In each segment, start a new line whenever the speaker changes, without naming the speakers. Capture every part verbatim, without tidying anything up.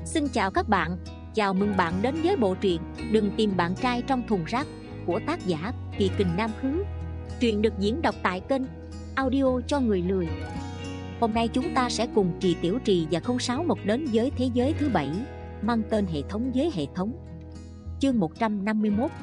Xin chào các bạn, chào mừng bạn đến với bộ truyện Đừng tìm bạn trai trong thùng rác của tác giả Kỳ Kình Nam Khứ. Truyện được diễn đọc tại kênh audio cho người lười. Hôm nay chúng ta sẽ cùng Trì Tiểu Trì và không sáu một đến với thế giới thứ bảy, mang tên hệ thống với hệ thống. Chương một trăm năm mươi mốt.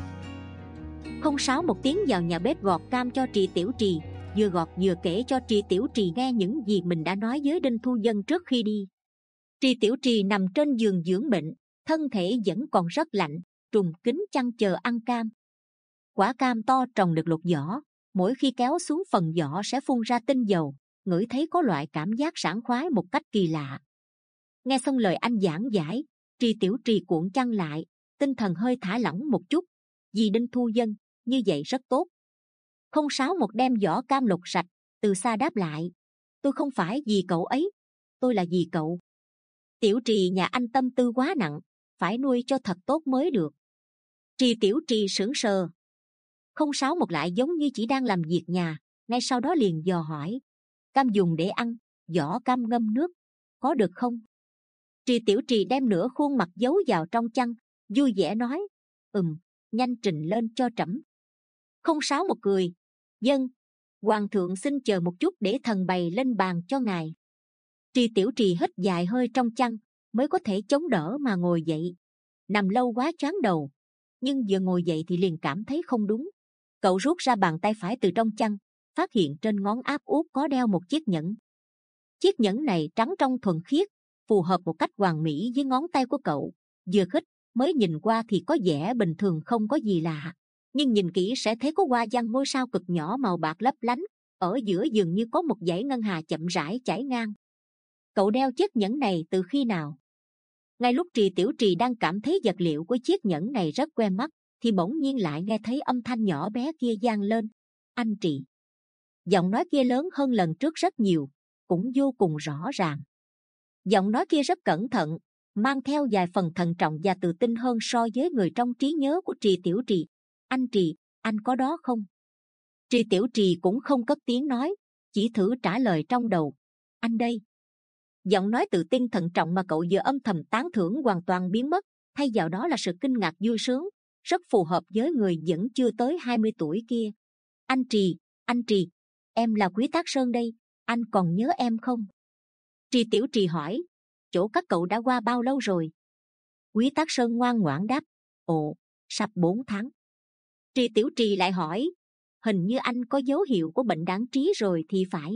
Không sáu một tiến vào nhà bếp gọt cam cho Trì Tiểu Trì, vừa gọt vừa kể cho Trì Tiểu Trì nghe những gì mình đã nói với Đinh Thu Dân trước khi đi. Trì Tiểu Trì nằm trên giường dưỡng bệnh, thân thể vẫn còn rất lạnh, trùm kín chăn chờ ăn cam. Quả cam to trồng được lột vỏ, mỗi khi kéo xuống phần vỏ sẽ phun ra tinh dầu, ngửi thấy có loại cảm giác sảng khoái một cách kỳ lạ. Nghe xong lời anh giảng giải, Trì Tiểu Trì cuộn chăn lại, tinh thần hơi thả lỏng một chút. Vì Đinh Thu Dân, như vậy rất tốt. Không sáu một đem vỏ cam lột sạch, từ xa đáp lại: tôi không phải vì cậu ấy, tôi là vì cậu. Tiểu Trì nhà anh tâm tư quá nặng, phải nuôi cho thật tốt mới được. Trì Tiểu Trì sững sờ. Không sáu một lại giống như chỉ đang làm việc nhà, ngay sau đó liền dò hỏi: cam dùng để ăn, vỏ cam ngâm nước, có được không? Trì Tiểu Trì đem nửa khuôn mặt giấu vào trong chăn, vui vẻ nói: ừm, nhanh trình lên cho trẫm. Không sáu một cười: vâng, hoàng thượng xin chờ một chút để thần bày lên bàn cho ngài. Trì Tiểu Trì hít dài hơi trong chăn, mới có thể chống đỡ mà ngồi dậy. Nằm lâu quá choáng đầu, nhưng vừa ngồi dậy thì liền cảm thấy không đúng. Cậu rút ra bàn tay phải từ trong chăn, phát hiện trên ngón áp út có đeo một chiếc nhẫn. Chiếc nhẫn này trắng trong thuần khiết, phù hợp một cách hoàn mỹ với ngón tay của cậu. Vừa khích mới nhìn qua thì có vẻ bình thường không có gì lạ, nhưng nhìn kỹ sẽ thấy có hoa văn ngôi sao cực nhỏ màu bạc lấp lánh, ở giữa dường như có một dải ngân hà chậm rãi chảy ngang. Cậu đeo chiếc nhẫn này từ khi nào? Ngay lúc Trì Tiểu Trì đang cảm thấy vật liệu của chiếc nhẫn này rất quen mắt, thì bỗng nhiên lại nghe thấy âm thanh nhỏ bé kia vang lên: anh Trì. Giọng nói kia lớn hơn lần trước rất nhiều, cũng vô cùng rõ ràng. Giọng nói kia rất cẩn thận, mang theo vài phần thận trọng và tự tin hơn so với người trong trí nhớ của Trì Tiểu Trì. Anh Trì, anh có đó không? Trì Tiểu Trì cũng không cất tiếng nói, chỉ thử trả lời trong đầu: anh đây. Giọng nói tự tin thận trọng mà cậu vừa âm thầm tán thưởng hoàn toàn biến mất, thay vào đó là sự kinh ngạc vui sướng, rất phù hợp với người vẫn chưa tới hai mươi tuổi kia. Anh Trì, anh Trì, em là Quý Tác Sơn đây, anh còn nhớ em không? Trì Tiểu Trì hỏi: chỗ các cậu đã qua bao lâu rồi? Quý Tác Sơn ngoan ngoãn đáp: ồ, sắp bốn tháng. Trì Tiểu Trì lại hỏi: hình như anh có dấu hiệu của bệnh đáng trí rồi thì phải.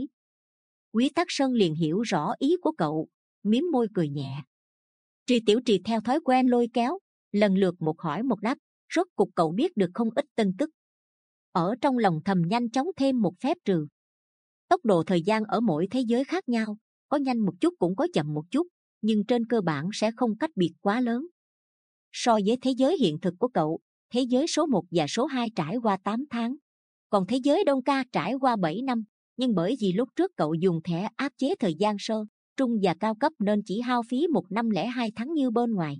Quý Tác Sơn liền hiểu rõ ý của cậu, mím môi cười nhẹ. Trì Tiểu Trì theo thói quen lôi kéo, lần lượt một hỏi một đáp, rốt cục cậu biết được không ít tin tức. Ở trong lòng thầm nhanh chóng thêm một phép trừ. Tốc độ thời gian ở mỗi thế giới khác nhau, có nhanh một chút cũng có chậm một chút, nhưng trên cơ bản sẽ không cách biệt quá lớn. So với thế giới hiện thực của cậu, thế giới số một và số hai trải qua tám tháng, còn thế giới Đông Ca trải qua bảy năm. Nhưng bởi vì lúc trước cậu dùng thẻ áp chế thời gian sơ, trung và cao cấp nên chỉ hao phí một năm lẻ hai tháng như bên ngoài.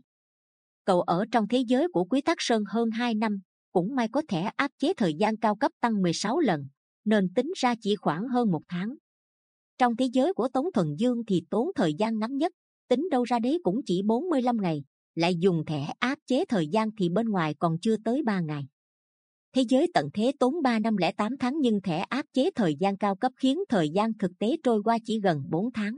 Cậu ở trong thế giới của Quý Tác Sơn hơn hai năm, cũng may có thẻ áp chế thời gian cao cấp tăng mười sáu lần, nên tính ra chỉ khoảng hơn một tháng. Trong thế giới của Tống Thuần Dương thì tốn thời gian ngắn nhất, tính đâu ra đấy cũng chỉ bốn mươi lăm ngày, lại dùng thẻ áp chế thời gian thì bên ngoài còn chưa tới ba ngày. Thế giới tận thế tốn ba năm lẻ tám tháng, nhưng thẻ áp chế thời gian cao cấp khiến thời gian thực tế trôi qua chỉ gần bốn tháng.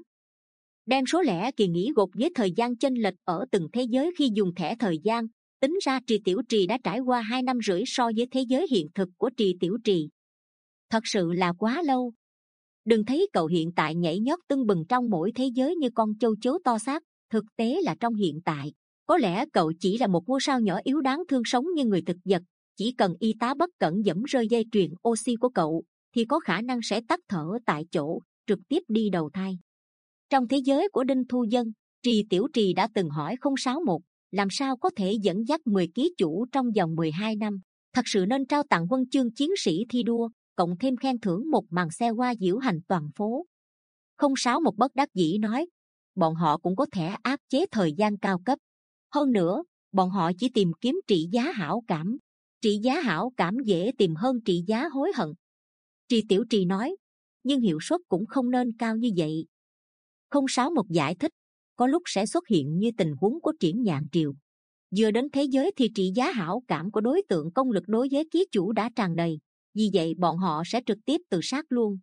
Đem số lẻ kỳ nghỉ gộp với thời gian chênh lệch ở từng thế giới khi dùng thẻ thời gian, tính ra Trì Tiểu Trì đã trải qua hai năm rưỡi so với thế giới hiện thực của Trì Tiểu Trì. Thật sự là quá lâu. Đừng thấy cậu hiện tại nhảy nhót tưng bừng trong mỗi thế giới như con châu chấu to xác, thực tế là trong hiện tại, có lẽ cậu chỉ là một ngôi sao nhỏ yếu đáng thương sống như người thực vật. Chỉ cần y tá bất cẩn giẫm rơi dây truyền oxy của cậu thì có khả năng sẽ tắt thở tại chỗ, trực tiếp đi đầu thai. Trong thế giới của Đinh Thu Dân, Trì Tiểu Trì đã từng hỏi không sáu một làm sao có thể dẫn dắt mười ký chủ trong vòng mười hai năm, thật sự nên trao tặng huân chương chiến sĩ thi đua, cộng thêm khen thưởng một màn xe hoa diễu hành toàn phố. Không sáu một bất đắc dĩ nói: bọn họ cũng có thẻ áp chế thời gian cao cấp, hơn nữa bọn họ chỉ tìm kiếm trị giá hảo cảm. Trị giá hảo cảm dễ tìm hơn trị giá hối hận. Trì Tiểu Trì nói: nhưng hiệu suất cũng không nên cao như vậy. Không sáu một giải thích: có lúc sẽ xuất hiện như tình huống của Triển Nhạn Triều. Vừa đến thế giới thì trị giá hảo cảm của đối tượng công lực đối với ký chủ đã tràn đầy, vì vậy bọn họ sẽ trực tiếp tự sát luôn.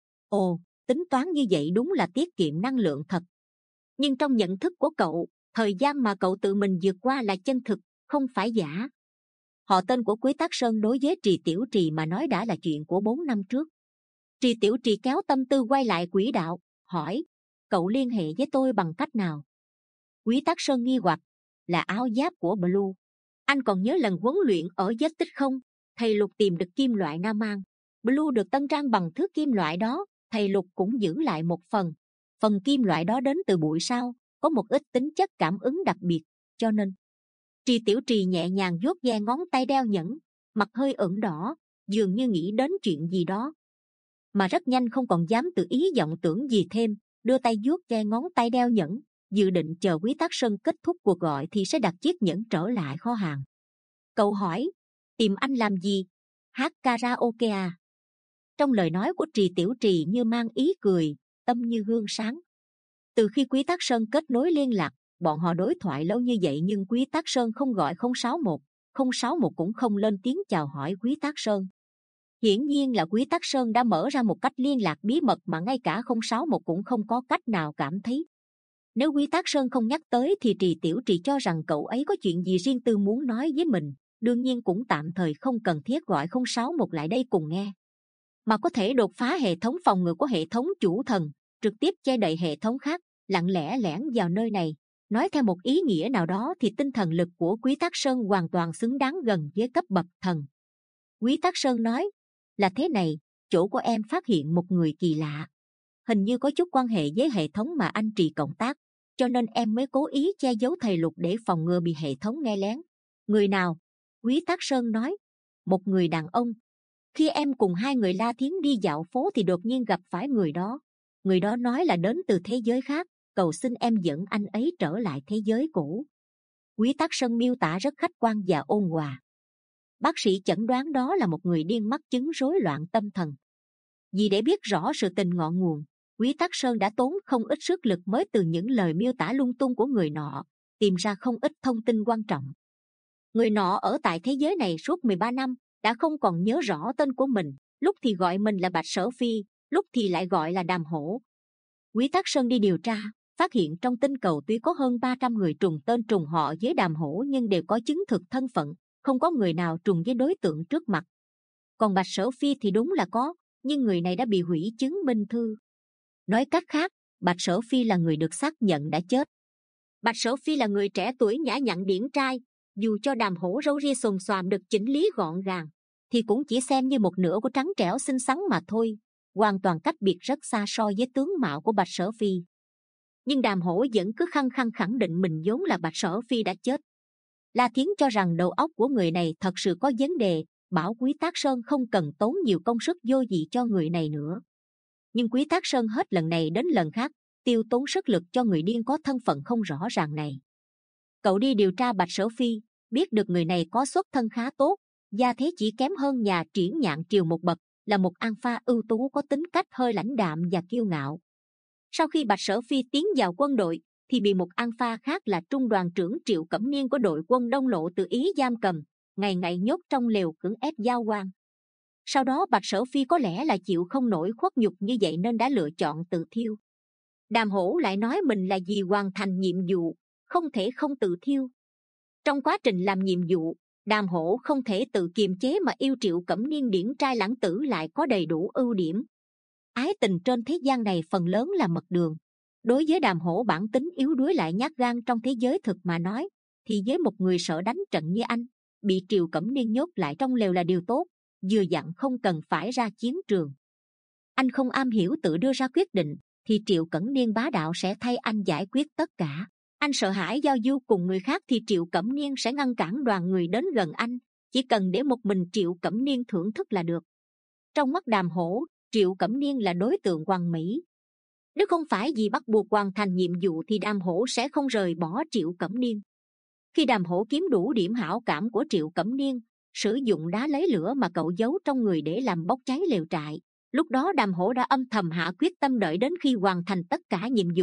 Ồ, tính toán như vậy đúng là tiết kiệm năng lượng thật. Nhưng trong nhận thức của cậu, thời gian mà cậu tự mình vượt qua là chân thực, không phải giả. Họ tên của Quý Tác Sơn đối với Trì Tiểu Trì mà nói đã là chuyện của bốn năm trước. Trì Tiểu Trì kéo tâm tư quay lại quỹ đạo, hỏi, cậu liên hệ với tôi bằng cách nào? Quý Tác Sơn nghi hoặc, là áo giáp của Blue. Anh còn nhớ lần huấn luyện ở vết tích không? Thầy Lục tìm được kim loại nam mang. Blue được tân trang bằng thứ kim loại đó, thầy Lục cũng giữ lại một phần. Phần kim loại đó đến từ bụi sao, có một ít tính chất cảm ứng đặc biệt, cho nên. Trì Tiểu Trì nhẹ nhàng vuốt ve ngón tay đeo nhẫn, mặt hơi ửng đỏ, dường như nghĩ đến chuyện gì đó. Mà rất nhanh không còn dám tự ý vọng tưởng gì thêm, đưa tay vuốt ve ngón tay đeo nhẫn, dự định chờ Quý Tác Sơn kết thúc cuộc gọi thì sẽ đặt chiếc nhẫn trở lại kho hàng. Cậu hỏi, tìm anh làm gì? Hát karaoke à? Trong lời nói của Trì Tiểu Trì như mang ý cười, tâm như gương sáng. Từ khi Quý Tác Sơn kết nối liên lạc, bọn họ đối thoại lâu như vậy nhưng Quý Tác Sơn không gọi không sáu một, không sáu một cũng không lên tiếng chào hỏi Quý Tác Sơn. Hiển nhiên là Quý Tác Sơn đã mở ra một cách liên lạc bí mật mà ngay cả không sáu một cũng không có cách nào cảm thấy. Nếu Quý Tác Sơn không nhắc tới thì Trì Tiểu Trì cho rằng cậu ấy có chuyện gì riêng tư muốn nói với mình, đương nhiên cũng tạm thời không cần thiết gọi không sáu một lại đây cùng nghe. Mà có thể đột phá hệ thống phòng ngự của hệ thống chủ thần, trực tiếp che đậy hệ thống khác, lặng lẽ lẻn vào nơi này. Nói theo một ý nghĩa nào đó thì tinh thần lực của Quý Tác Sơn hoàn toàn xứng đáng gần với cấp bậc thần. Quý Tác Sơn nói, là thế này, chỗ của em phát hiện một người kỳ lạ. Hình như có chút quan hệ với hệ thống mà anh Trì cộng tác, cho nên em mới cố ý che giấu thầy Lục để phòng ngừa bị hệ thống nghe lén. Người nào? Quý Tác Sơn nói, một người đàn ông. Khi em cùng hai người La Thiến đi dạo phố thì đột nhiên gặp phải người đó. Người đó nói là đến từ thế giới khác, cầu xin em dẫn anh ấy trở lại thế giới cũ. Quý Tác Sơn miêu tả rất khách quan và ôn hòa. Bác sĩ chẩn đoán đó là một người điên mắc chứng rối loạn tâm thần. Vì để biết rõ sự tình ngọn nguồn, Quý Tác Sơn đã tốn không ít sức lực mới từ những lời miêu tả lung tung của người nọ tìm ra không ít thông tin quan trọng. Người nọ ở tại thế giới này suốt mười ba năm, đã không còn nhớ rõ tên của mình, lúc thì gọi mình là Bạch Sở Phi, lúc thì lại gọi là Đàm Hổ. Quý Tác Sơn đi điều tra, phát hiện trong tinh cầu tuy có hơn ba trăm người trùng tên trùng họ với Đàm Hổ nhưng đều có chứng thực thân phận, không có người nào trùng với đối tượng trước mặt. Còn Bạch Sở Phi thì đúng là có, nhưng người này đã bị hủy chứng minh thư. Nói cách khác, Bạch Sở Phi là người được xác nhận đã chết. Bạch Sở Phi là người trẻ tuổi nhã nhặn điển trai, dù cho Đàm Hổ râu ria xồm xoàm được chỉnh lý gọn gàng, thì cũng chỉ xem như một nửa của trắng trẻo xinh xắn mà thôi, hoàn toàn cách biệt rất xa so với tướng mạo của Bạch Sở Phi. Nhưng Đàm Hổ vẫn cứ khăng khăng khẳng định mình vốn là Bạch Sở Phi đã chết. La Thiến cho rằng đầu óc của người này thật sự có vấn đề, bảo Quý Tác Sơn không cần tốn nhiều công sức vô vị cho người này nữa. Nhưng Quý Tác Sơn hết lần này đến lần khác tiêu tốn sức lực cho người điên có thân phận không rõ ràng này. Cậu đi điều tra Bạch Sở Phi, biết được người này có xuất thân khá tốt, gia thế chỉ kém hơn nhà Triển Nhạn Triều một bậc, là một alpha ưu tú có tính cách hơi lãnh đạm và kiêu ngạo. Sau khi Bạch Sở Phi tiến vào quân đội, thì bị một alpha khác là trung đoàn trưởng Triệu Cẩm Niên của đội quân Đông Lộ tự ý giam cầm, ngày ngày nhốt trong lều cưỡng ép giao quan. Sau đó Bạch Sở Phi có lẽ là chịu không nổi khuất nhục như vậy nên đã lựa chọn tự thiêu. Đàm Hổ lại nói mình là vì hoàn thành nhiệm vụ, không thể không tự thiêu. Trong quá trình làm nhiệm vụ, Đàm Hổ không thể tự kiềm chế mà yêu Triệu Cẩm Niên điển trai lãng tử lại có đầy đủ ưu điểm. Ái tình trên thế gian này phần lớn là mật đường. Đối với Đàm Hổ bản tính yếu đuối lại nhát gan trong thế giới thực mà nói, thì với một người sợ đánh trận như anh, bị Triệu Cẩm Niên nhốt lại trong lều là điều tốt, vừa dặn không cần phải ra chiến trường. Anh không am hiểu tự đưa ra quyết định, thì Triệu Cẩm Niên bá đạo sẽ thay anh giải quyết tất cả. Anh sợ hãi giao du cùng người khác thì Triệu Cẩm Niên sẽ ngăn cản đoàn người đến gần anh, chỉ cần để một mình Triệu Cẩm Niên thưởng thức là được. Trong mắt Đàm Hổ, Triệu Cẩm Niên là đối tượng hoàn mỹ. Nếu không phải vì bắt buộc hoàn thành nhiệm vụ thì Đàm Hổ sẽ không rời bỏ Triệu Cẩm Niên. Khi Đàm Hổ kiếm đủ điểm hảo cảm của Triệu Cẩm Niên, sử dụng đá lấy lửa mà cậu giấu trong người để làm bốc cháy lều trại, lúc đó Đàm Hổ đã âm thầm hạ quyết tâm đợi đến khi hoàn thành tất cả nhiệm vụ,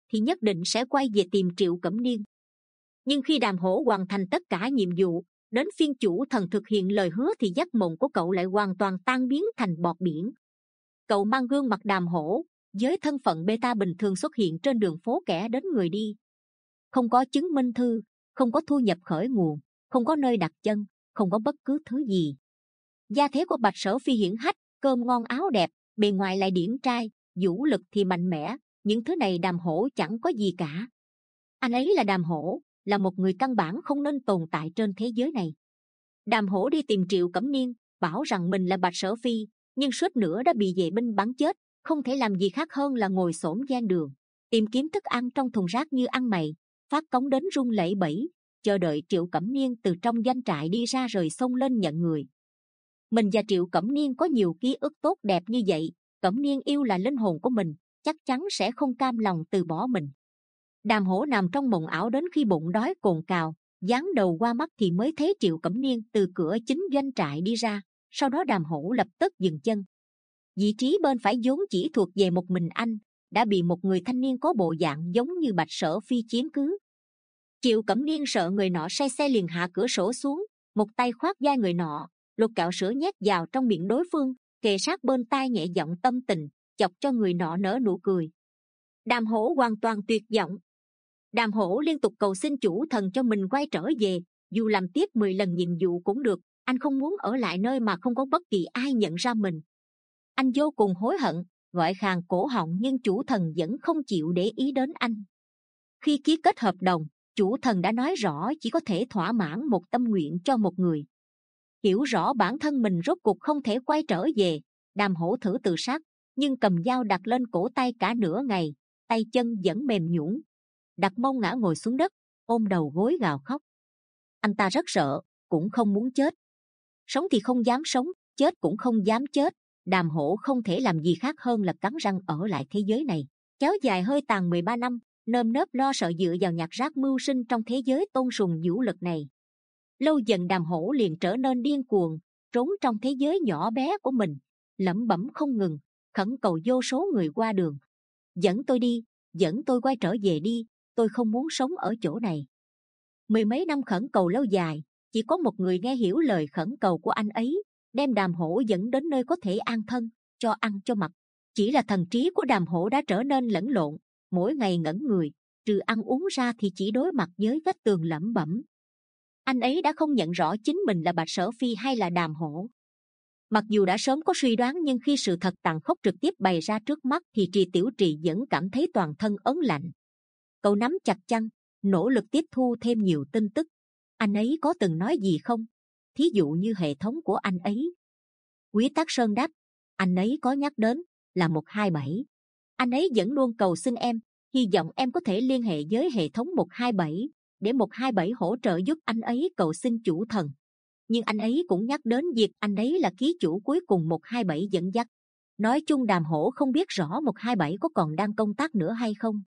thì nhất định sẽ quay về tìm Triệu Cẩm Niên. Nhưng khi Đàm Hổ hoàn thành tất cả nhiệm vụ, đến phiên chủ thần thực hiện lời hứa thì giấc mộng của cậu lại hoàn toàn tan biến thành bọt biển. Cậu mang gương mặt Đàm Hổ, với thân phận beta bình thường xuất hiện trên đường phố kẻ đến người đi. Không có chứng minh thư, không có thu nhập khởi nguồn, không có nơi đặt chân, không có bất cứ thứ gì. Gia thế của Bạch Sở Phi hiển hách, cơm ngon áo đẹp, bề ngoài lại điển trai, vũ lực thì mạnh mẽ, những thứ này Đàm Hổ chẳng có gì cả. Anh ấy là Đàm Hổ, là một người căn bản không nên tồn tại trên thế giới này. Đàm Hổ đi tìm Triệu Cẩm Niên, bảo rằng mình là Bạch Sở Phi, nhưng suýt nữa đã bị vệ binh bắn chết, không thể làm gì khác hơn là ngồi xổm ven đường, tìm kiếm thức ăn trong thùng rác như ăn mày, phát cống đến run lẩy bẩy, chờ đợi Triệu Cẩm Niên từ trong doanh trại đi ra rồi xông lên nhận người. Mình và Triệu Cẩm Niên có nhiều ký ức tốt đẹp như vậy, Cẩm Niên yêu là linh hồn của mình, chắc chắn sẽ không cam lòng từ bỏ mình. Đàm Hổ nằm trong mộng ảo đến khi bụng đói cồn cào, dán đầu qua mắt thì mới thấy Triệu Cẩm Niên từ cửa chính doanh trại đi ra. Sau đó Đàm Hổ lập tức dừng chân. Vị trí bên phải vốn chỉ thuộc về một mình anh, đã bị một người thanh niên có bộ dạng giống như Bạch Sở Phi chiếm cứ. Triệu Cẩm Niên sợ người nọ say xe liền hạ cửa sổ xuống, một tay khoác vai người nọ, lột kẹo sữa nhét vào trong miệng đối phương, kề sát bên tai nhẹ giọng tâm tình, chọc cho người nọ nở nụ cười. Đàm Hổ hoàn toàn tuyệt vọng. Đàm Hổ liên tục cầu xin chủ thần cho mình quay trở về, dù làm tiếp mười lần nhiệm vụ cũng được, anh không muốn ở lại nơi mà không có bất kỳ ai nhận ra mình. Anh vô cùng hối hận, gọi khàn cổ họng nhưng chủ thần vẫn không chịu để ý đến anh. Khi ký kết hợp đồng, chủ thần đã nói rõ chỉ có thể thỏa mãn một tâm nguyện cho một người. Hiểu rõ bản thân mình rốt cuộc không thể quay trở về, Đàm Hổ thử tự sát, nhưng cầm dao đặt lên cổ tay cả nửa ngày, tay chân vẫn mềm nhũn, đặt mông ngã ngồi xuống đất, ôm đầu gối gào khóc. Anh ta rất sợ, cũng không muốn chết. Sống thì không dám sống, chết cũng không dám chết. Đàm Hổ không thể làm gì khác hơn là cắn răng ở lại thế giới này, kéo dài hơi tàn mười ba năm, nơm nớp lo sợ dựa vào nhặt rác mưu sinh trong thế giới tôn sùng vũ lực này. Lâu dần Đàm Hổ liền trở nên điên cuồng, trốn trong thế giới nhỏ bé của mình, lẩm bẩm không ngừng, khẩn cầu vô số người qua đường: dẫn tôi đi, dẫn tôi quay trở về đi, tôi không muốn sống ở chỗ này. Mười mấy năm khẩn cầu lâu dài, chỉ có một người nghe hiểu lời khẩn cầu của anh ấy, đem Đàm Hổ dẫn đến nơi có thể an thân, cho ăn cho mặc. Chỉ là thần trí của Đàm Hổ đã trở nên lẫn lộn, mỗi ngày ngẩn người, trừ ăn uống ra thì chỉ đối mặt với vách tường lẩm bẩm. Anh ấy đã không nhận rõ chính mình là Bạch Sở Phi hay là Đàm Hổ. Mặc dù đã sớm có suy đoán nhưng khi sự thật tàn khốc trực tiếp bày ra trước mắt thì Trì Tiểu Trì vẫn cảm thấy toàn thân ớn lạnh. Cậu nắm chặt chăn, nỗ lực tiếp thu thêm nhiều tin tức. Anh ấy có từng nói gì không? Thí dụ như hệ thống của anh ấy. Quý Tắc Sơn đáp, anh ấy có nhắc đến là một hai bảy. Anh ấy vẫn luôn cầu xin em, hy vọng em có thể liên hệ với hệ thống một hai bảy để một hai bảy hỗ trợ giúp anh ấy cầu xin chủ thần. Nhưng anh ấy cũng nhắc đến việc anh ấy là ký chủ cuối cùng một hai bảy dẫn dắt. Nói chung Đàm Hổ không biết rõ một hai bảy có còn đang công tác nữa hay không.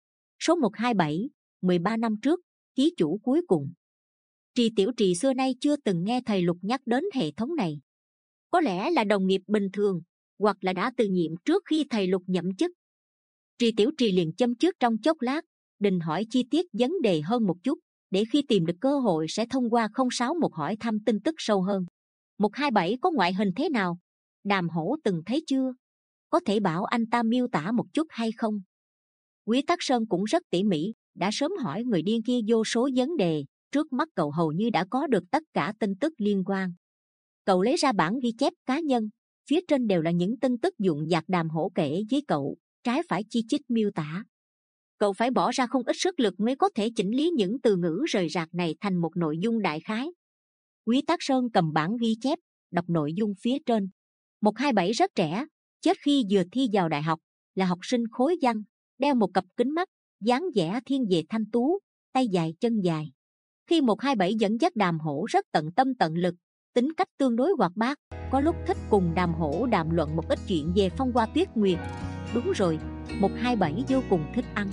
Số một hai bảy, mười ba năm trước, ký chủ cuối cùng. Trì Tiểu Trì xưa nay chưa từng nghe thầy Lục nhắc đến hệ thống này. Có lẽ là đồng nghiệp bình thường, hoặc là đã từ nhiệm trước khi thầy Lục nhậm chức. Trì Tiểu Trì liền châm chước trong chốc lát, định hỏi chi tiết vấn đề hơn một chút, để khi tìm được cơ hội sẽ thông qua không sáu một hỏi thăm tin tức sâu hơn. một hai bảy có ngoại hình thế nào? Đàm Hổ từng thấy chưa? Có thể bảo anh ta miêu tả một chút hay không? Quý Tắc Sơn cũng rất tỉ mỉ, đã sớm hỏi người điên kia vô số vấn đề, trước mắt cậu hầu như đã có được tất cả tin tức liên quan. Cậu lấy ra bản ghi chép cá nhân, phía trên đều là những tin tức dụng dạc Đàm Hổ kể với cậu, trái phải chi chít miêu tả. Cậu phải bỏ ra không ít sức lực mới có thể chỉnh lý những từ ngữ rời rạc này thành một nội dung đại khái. Quý Tắc Sơn cầm bản ghi chép, đọc nội dung phía trên. một hai bảy rất trẻ, chết khi vừa thi vào đại học, là học sinh khối văn, đeo một cặp kính mắt, dáng vẻ thiên về thanh tú, tay dài chân dài. Khi một hai bảy dẫn dắt Đàm Hổ rất tận tâm tận lực, tính cách tương đối hoạt bát, có lúc thích cùng Đàm Hổ đàm luận một ít chuyện về phong hoa tuyết nguyệt. Đúng rồi, một hai bảy vô cùng thích ăn.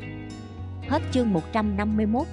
Hết chương một trăm năm mươi mốt.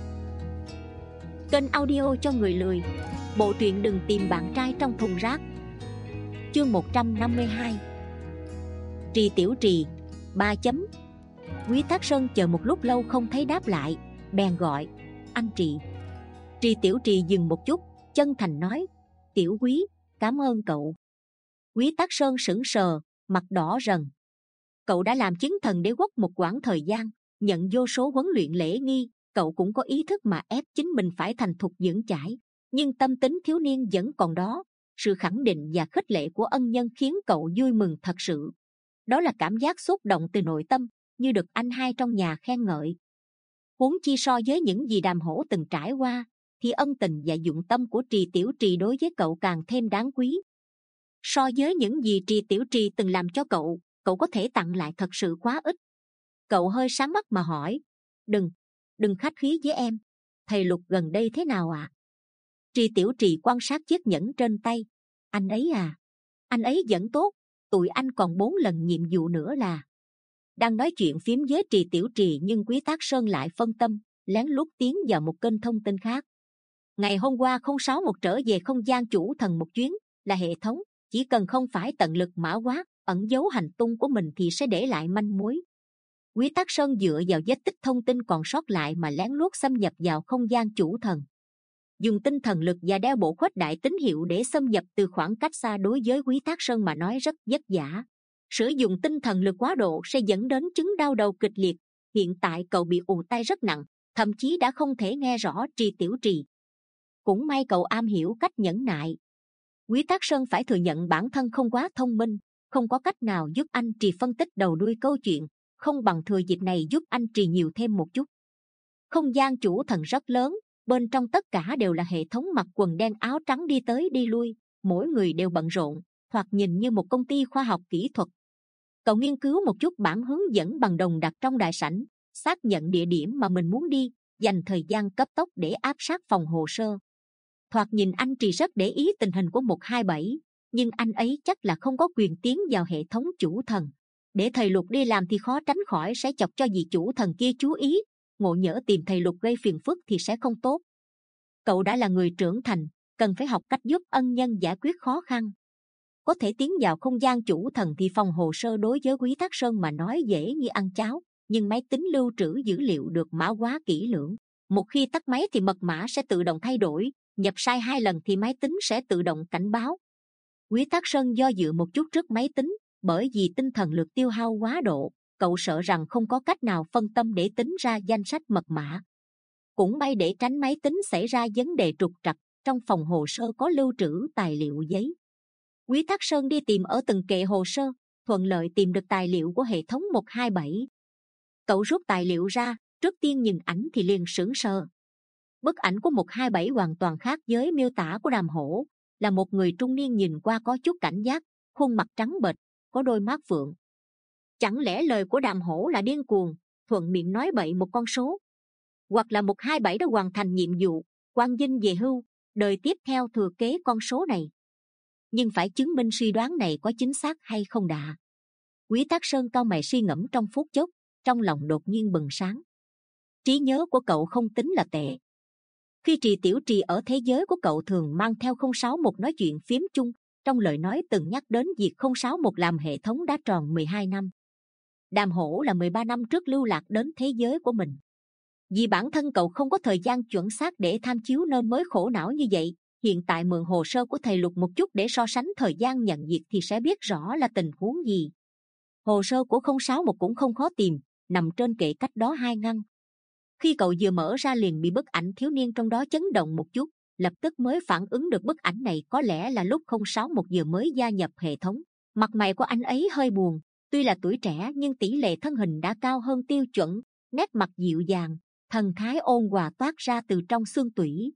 Kênh audio cho người lười. Bộ truyện Đừng Tìm Bạn Trai Trong Thùng Rác. Chương một trăm năm mươi hai. Trì Tiểu Trì ba chấm. Quý Thác Sơn chờ một lúc lâu không thấy đáp lại, bèn gọi: Anh Trì. Trì Tiểu Trì dừng một chút, chân thành nói: Tiểu Quý, cảm ơn cậu. Quý Thác Sơn sững sờ, mặt đỏ rần. Cậu đã làm chứng thần đế quốc một quãng thời gian, nhận vô số huấn luyện lễ nghi, cậu cũng có ý thức mà ép chính mình phải thành thục vững chãi, nhưng tâm tính thiếu niên vẫn còn đó. Sự khẳng định và khích lệ của ân nhân khiến cậu vui mừng thật sự. Đó là cảm giác xúc động từ nội tâm, như được anh hai trong nhà khen ngợi. Huống chi so với những gì Đàm Hổ từng trải qua, thì ân tình và dụng tâm của Trì Tiểu Trì đối với cậu càng thêm đáng quý. So với những gì Trì Tiểu Trì từng làm cho cậu, cậu có thể tặng lại thật sự quá ít. Cậu hơi sáng mắt mà hỏi: Đừng, đừng khách khí với em. Thầy Lục gần đây thế nào ạ? À? Trì Tiểu Trì quan sát chiếc nhẫn trên tay. Anh ấy à? Anh ấy vẫn tốt. Tụi anh còn bốn lần nhiệm vụ nữa là. Đang nói chuyện phím với Trì Tiểu Trì, nhưng Quý Thác Sơn lại phân tâm, lén lút tiến vào một kênh thông tin khác. Ngày hôm qua không sáu một trở về không gian chủ thần một chuyến, là hệ thống chỉ cần không phải tận lực mã hóa, ẩn giấu hành tung của mình thì sẽ để lại manh mối. Quý Thác Sơn dựa vào vết tích thông tin còn sót lại mà lén lút xâm nhập vào không gian chủ thần, dùng tinh thần lực và đeo bộ khuếch đại tín hiệu để xâm nhập từ khoảng cách xa. Đối với Quý Thác Sơn mà nói rất vất vả. Sử dụng tinh thần lực quá độ sẽ dẫn đến chứng đau đầu kịch liệt. Hiện tại cậu bị ù tai rất nặng, thậm chí đã không thể nghe rõ Trì Tiểu Trì. Cũng may cậu am hiểu cách nhẫn nại. Quý Thác Sơn phải thừa nhận bản thân không quá thông minh, không có cách nào giúp anh Trì phân tích đầu đuôi câu chuyện, không bằng thừa dịp này giúp anh Trì nhiều thêm một chút. Không gian chủ thần rất lớn, bên trong tất cả đều là hệ thống mặc quần đen áo trắng đi tới đi lui, mỗi người đều bận rộn, hoặc nhìn như một công ty khoa học kỹ thuật. Cậu nghiên cứu một chút bản hướng dẫn bằng đồng đặt trong đại sảnh, xác nhận địa điểm mà mình muốn đi, dành thời gian cấp tốc để áp sát phòng hồ sơ. Thoạt nhìn anh Trì rất để ý tình hình của một hai bảy, nhưng anh ấy chắc là không có quyền tiến vào hệ thống chủ thần. Để thầy Lục đi làm thì khó tránh khỏi sẽ chọc cho vị chủ thần kia chú ý, ngộ nhỡ tìm thầy Lục gây phiền phức thì sẽ không tốt. Cậu đã là người trưởng thành, cần phải học cách giúp ân nhân giải quyết khó khăn. Có thể tiến vào không gian chủ thần thì phòng hồ sơ đối với Quý Thác Sơn mà nói dễ như ăn cháo, nhưng máy tính lưu trữ dữ liệu được mã hóa kỹ lưỡng. Một khi tắt máy thì mật mã sẽ tự động thay đổi, nhập sai hai lần thì máy tính sẽ tự động cảnh báo. Quý Thác Sơn do dự một chút trước máy tính, bởi vì tinh thần lực tiêu hao quá độ, cậu sợ rằng không có cách nào phân tâm để tính ra danh sách mật mã. Cũng may để tránh máy tính xảy ra vấn đề trục trặc, trong phòng hồ sơ có lưu trữ tài liệu giấy. Quý Thác Sơn đi tìm ở từng kệ hồ sơ, thuận lợi tìm được tài liệu của hệ thống một hai bảy. Cậu rút tài liệu ra, trước tiên nhìn ảnh thì liền sững sờ. Bức ảnh của một hai bảy hoàn toàn khác với miêu tả của Đàm Hổ, là một người trung niên nhìn qua có chút cảnh giác, khuôn mặt trắng bệch, có đôi mắt phượng. Chẳng lẽ lời của Đàm Hổ là điên cuồng, thuận miệng nói bậy một con số? Hoặc là một hai bảy đã hoàn thành nhiệm vụ, quang vinh về hưu, đời tiếp theo thừa kế con số này? Nhưng phải chứng minh suy đoán này có chính xác hay không đã. Quý Thác Sơn cau mày suy ngẫm trong phút chốc, trong lòng đột nhiên bừng sáng. Trí nhớ của cậu không tính là tệ. Khi Trì Tiểu Trì ở thế giới của cậu thường mang theo không sáu một nói chuyện phím chung, trong lời nói từng nhắc đến việc không sáu một làm hệ thống đã tròn mười hai năm. Đàm Hổ là mười ba năm trước lưu lạc đến thế giới của mình. Vì bản thân cậu không có thời gian chuẩn xác để tham chiếu nên mới khổ não như vậy. Hiện tại mượn hồ sơ của thầy Lục một chút để so sánh thời gian nhận việc thì sẽ biết rõ là tình huống gì. Hồ sơ của không sáu một cũng không khó tìm, nằm trên kệ cách đó hai ngăn. Khi cậu vừa mở ra liền bị bức ảnh thiếu niên trong đó chấn động một chút, lập tức mới phản ứng được bức ảnh này có lẽ là lúc không sáu một vừa mới gia nhập hệ thống. Mặt mày của anh ấy hơi buồn, tuy là tuổi trẻ nhưng tỷ lệ thân hình đã cao hơn tiêu chuẩn, nét mặt dịu dàng, thần thái ôn hòa toát ra từ trong xương tủy,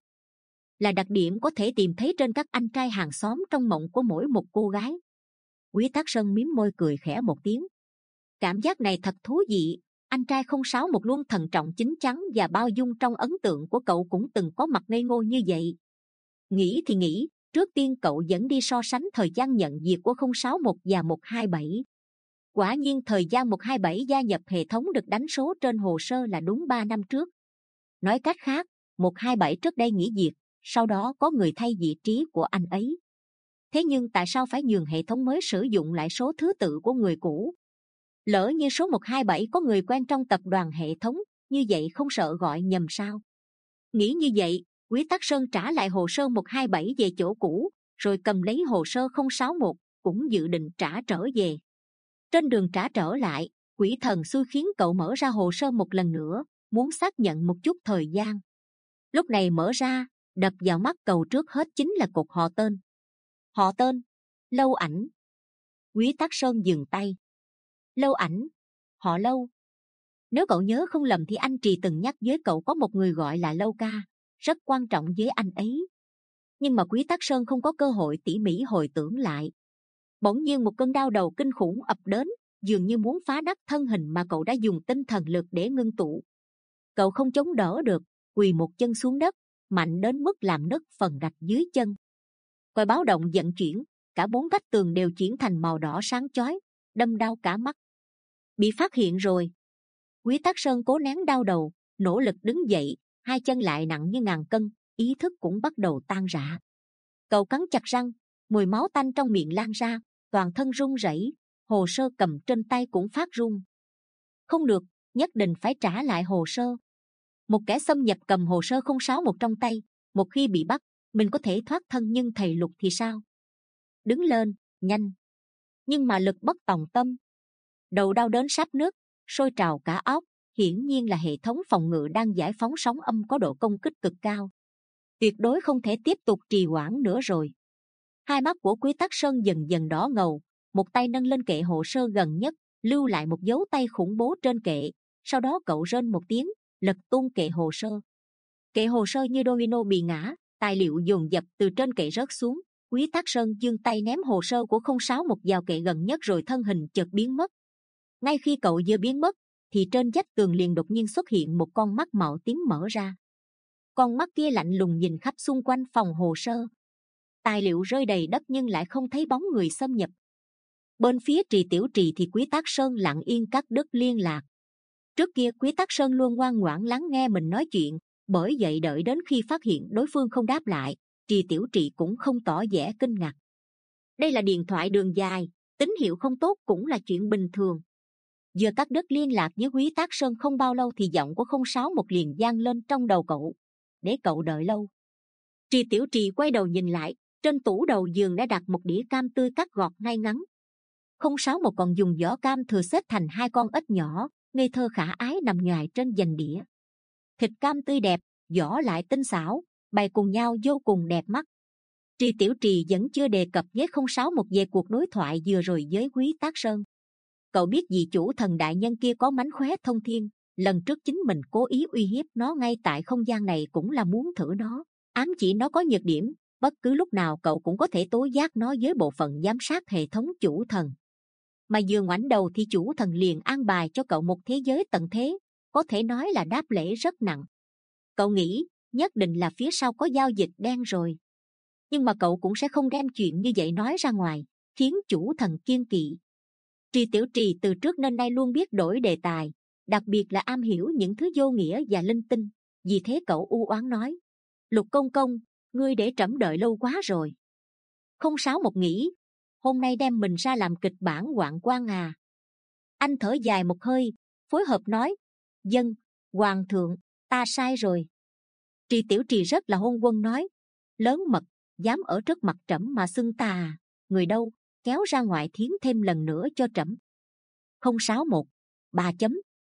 là đặc điểm có thể tìm thấy trên các anh trai hàng xóm trong mộng của mỗi một cô gái. Quý Thác Sơn mím môi cười khẽ một tiếng. Cảm giác này thật thú vị. Anh trai không sáu một luôn thận trọng chín chắn và bao dung, trong ấn tượng của cậu cũng từng có mặt ngây ngô như vậy. Nghĩ thì nghĩ, trước tiên cậu dẫn đi so sánh thời gian nhận việc của không sáu một và một hai bảy. Quả nhiên thời gian một hai bảy gia nhập hệ thống được đánh số trên hồ sơ là đúng ba năm trước. Nói cách khác, một hai bảy trước đây nghỉ việc, sau đó có người thay vị trí của anh ấy. Thế nhưng tại sao phải nhường hệ thống mới sử dụng lại số thứ tự của người cũ? Lỡ như số một hai bảy có người quen trong tập đoàn hệ thống, như vậy không sợ gọi nhầm sao? Nghĩ như vậy, Quý Tắc Sơn trả lại hồ sơ một hai bảy về chỗ cũ, rồi cầm lấy hồ sơ không sáu một, cũng dự định trả trở về. Trên đường trả trở lại, quỷ thần xui khiến cậu mở ra hồ sơ một lần nữa, muốn xác nhận một chút thời gian. Lúc này mở ra, đập vào mắt cậu trước hết chính là cột họ tên. Họ tên: Lâu Ảnh. Quý Tắc Sơn dừng tay. Lâu Ảnh, họ Lâu. Nếu cậu nhớ không lầm thì anh Trì từng nhắc với cậu có một người gọi là Lâu ca, rất quan trọng với anh ấy. Nhưng mà Quý Tắc Sơn không có cơ hội tỉ mỉ hồi tưởng lại. Bỗng nhiên một cơn đau đầu kinh khủng ập đến, dường như muốn phá nát thân hình mà cậu đã dùng tinh thần lực để ngưng tụ. Cậu không chống đỡ được, quỳ một chân xuống đất, mạnh đến mức làm nứt phần gạch dưới chân. Còi báo động vận chuyển, cả bốn vách tường đều chuyển thành màu đỏ sáng chói, đâm đau cả mắt. Bị phát hiện rồi. Quý Tắc Sơn cố nén đau đầu, nỗ lực đứng dậy, hai chân lại nặng như ngàn cân, ý thức cũng bắt đầu tan rã. Cậu cắn chặt răng, mùi máu tanh trong miệng lan ra, toàn thân run rẩy, hồ sơ cầm trên tay cũng phát run. Không được, nhất định phải trả lại hồ sơ. Một kẻ xâm nhập cầm hồ sơ không sáu một trong tay, một khi bị bắt, mình có thể thoát thân, nhưng thầy Lục thì sao? Đứng lên, nhanh. Nhưng mà lực bất tòng tâm. Đầu đau đớn sắp nứt, sôi trào cả óc, hiển nhiên là hệ thống phòng ngự đang giải phóng sóng âm có độ công kích cực cao. Tuyệt đối không thể tiếp tục trì hoãn nữa rồi. Hai mắt của Quý Tắc Sơn dần dần đỏ ngầu, một tay nâng lên kệ hồ sơ gần nhất, lưu lại một dấu tay khủng bố trên kệ. Sau đó cậu rên một tiếng, lật tung kệ hồ sơ. Kệ hồ sơ như domino bị ngã, tài liệu dồn dập từ trên kệ rớt xuống. Quý Tắc Sơn giương tay ném hồ sơ của không sáu một vào kệ gần nhất, rồi thân hình chợt biến mất. Ngay khi cậu vừa biến mất, thì trên vách tường liền đột nhiên xuất hiện một con mắt màu tím mở ra. Con mắt kia lạnh lùng nhìn khắp xung quanh phòng hồ sơ. Tài liệu rơi đầy đất nhưng lại không thấy bóng người xâm nhập. Bên phía Trì Tiểu Trì thì Quý Tắc Sơn lặng yên cắt đứt liên lạc. Trước kia Quý Tắc Sơn luôn ngoan ngoãn lắng nghe mình nói chuyện, bởi vậy đợi đến khi phát hiện đối phương không đáp lại, Trì Tiểu Trì cũng không tỏ vẻ kinh ngạc. Đây là điện thoại đường dài, tín hiệu không tốt cũng là chuyện bình thường. Vừa cắt đứt liên lạc với Quý Tắc Sơn không bao lâu thì giọng của không sáu một liền vang lên trong đầu cậu. Để cậu đợi lâu. Trì Tiểu Trì quay đầu nhìn lại, trên tủ đầu giường đã đặt một đĩa cam tươi cắt gọt ngay ngắn. Không sáu một còn dùng vỏ cam thừa xếp thành hai con ếch nhỏ, ngây thơ khả ái nằm nhoài trên dành đĩa. Thịt cam tươi đẹp, vỏ lại tinh xảo, bày cùng nhau vô cùng đẹp mắt. Trì Tiểu Trì vẫn chưa đề cập với không sáu một về cuộc đối thoại vừa rồi với Quý Tắc Sơn. Cậu biết vị chủ thần đại nhân kia có mánh khóe thông thiên, lần trước chính mình cố ý uy hiếp nó ngay tại không gian này cũng là muốn thử nó, ám chỉ nó có nhược điểm, bất cứ lúc nào cậu cũng có thể tố giác nó với bộ phận giám sát hệ thống chủ thần. Mà vừa ngoảnh đầu thì chủ thần liền an bài cho cậu một thế giới tận thế, có thể nói là đáp lễ rất nặng. Cậu nghĩ nhất định là phía sau có giao dịch đen rồi, nhưng mà cậu cũng sẽ không đem chuyện như vậy nói ra ngoài, khiến chủ thần kiêng kỵ. Trì Tiểu Trì từ trước nên nay luôn biết đổi đề tài, đặc biệt là am hiểu những thứ vô nghĩa và linh tinh. Vì thế cậu u oán nói: Lục công công, ngươi để trẫm đợi lâu quá rồi. Không sáu một nghĩ, hôm nay đem mình ra làm kịch bản hoạn quan à. Anh thở dài một hơi, phối hợp nói: Dân, hoàng thượng, ta sai rồi. Trì Tiểu Trì rất là hôn quân nói: Lớn mật, dám ở trước mặt trẫm mà xưng ta à? Người đâu, kéo ra ngoài thiến thêm lần nữa cho trẫm. Không sáu một, ba chấm.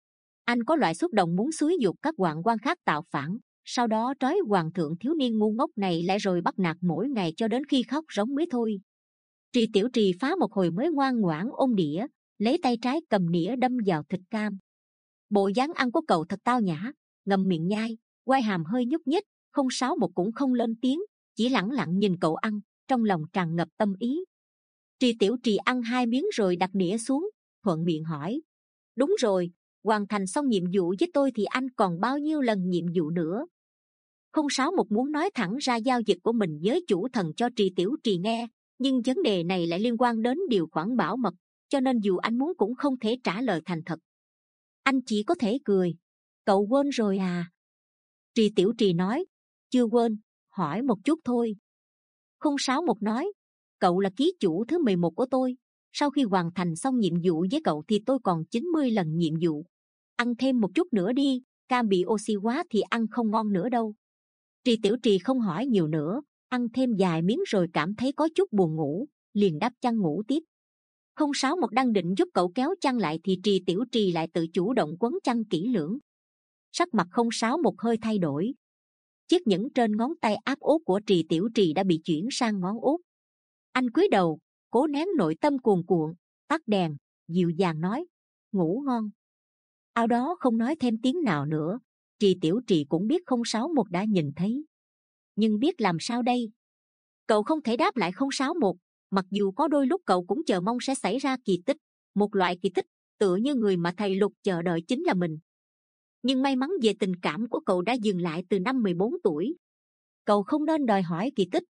Anh có loại xúc động muốn xúi giục các hoạn quan khác tạo phản, sau đó trói hoàng thượng thiếu niên ngu ngốc này lại rồi bắt nạt mỗi ngày cho đến khi khóc rống mới thôi. Trì Tiểu Trì phá một hồi mới ngoan ngoãn ôm đĩa, lấy tay trái cầm nĩa đâm vào thịt cam. Bộ dáng ăn của cậu thật tao nhã, ngậm miệng nhai, quai hàm hơi nhúc nhích. Không sáu một cũng không lên tiếng, chỉ lẳng lặng nhìn cậu ăn, trong lòng tràn ngập tâm ý. Trì Tiểu Trì ăn hai miếng rồi đặt đĩa xuống, thuận miệng hỏi: Đúng rồi, hoàn thành xong nhiệm vụ với tôi thì anh còn bao nhiêu lần nhiệm vụ nữa? Không sáu một muốn nói thẳng ra giao dịch của mình với chủ thần cho Trì Tiểu Trì nghe, nhưng vấn đề này lại liên quan đến điều khoản bảo mật, cho nên dù anh muốn cũng không thể trả lời thành thật. Anh chỉ có thể cười: Cậu quên rồi à? Trì Tiểu Trì nói: Chưa quên, hỏi một chút thôi. Không sáu một nói: Cậu là ký chủ thứ mười một của tôi, Sau khi hoàn thành xong nhiệm vụ với cậu thì tôi còn chín mươi lần nhiệm vụ. Ăn thêm một chút nữa đi, cam bị oxy hóa thì ăn không ngon nữa đâu. Trì Tiểu Trì không hỏi nhiều nữa, ăn thêm vài miếng rồi cảm thấy có chút buồn ngủ, liền đắp chăn ngủ tiếp. Không sáu một đang định giúp cậu kéo chăn lại thì Trì Tiểu Trì lại tự chủ động quấn chăn kỹ lưỡng. Sắc mặt không sáu một hơi thay đổi. Chiếc nhẫn trên ngón tay áp út của Trì Tiểu Trì đã bị chuyển sang ngón út. Anh cúi đầu, cố nén nội tâm cuồn cuộn, tắt đèn, dịu dàng nói, ngủ ngon. Ao đó không nói thêm tiếng nào nữa. Trì Tiểu Trì cũng biết không sáu một đã nhìn thấy, nhưng biết làm sao đây? Cậu không thể đáp lại không sáu một, mặc dù có đôi lúc cậu cũng chờ mong sẽ xảy ra kỳ tích, một loại kỳ tích tựa như người mà thầy Lục chờ đợi chính là mình. Nhưng may mắn về tình cảm của cậu đã dừng lại từ năm mười bốn tuổi. Cậu không nên đòi hỏi kỳ tích.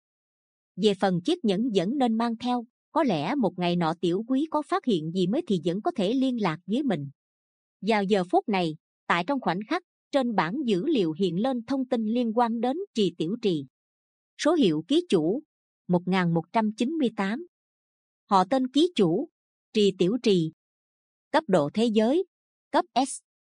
Về phần chiếc nhẫn vẫn nên mang theo, có lẽ một ngày nọ Tiểu Quý có phát hiện gì mới thì vẫn có thể liên lạc với mình. Vào giờ phút này, tại trong khoảnh khắc, trên bảng dữ liệu hiện lên thông tin liên quan đến Trì Tiểu Trì. Số hiệu ký chủ một nghìn một trăm chín mươi tám. Họ tên ký chủ Trì Tiểu Trì. Cấp độ thế giới cấp S.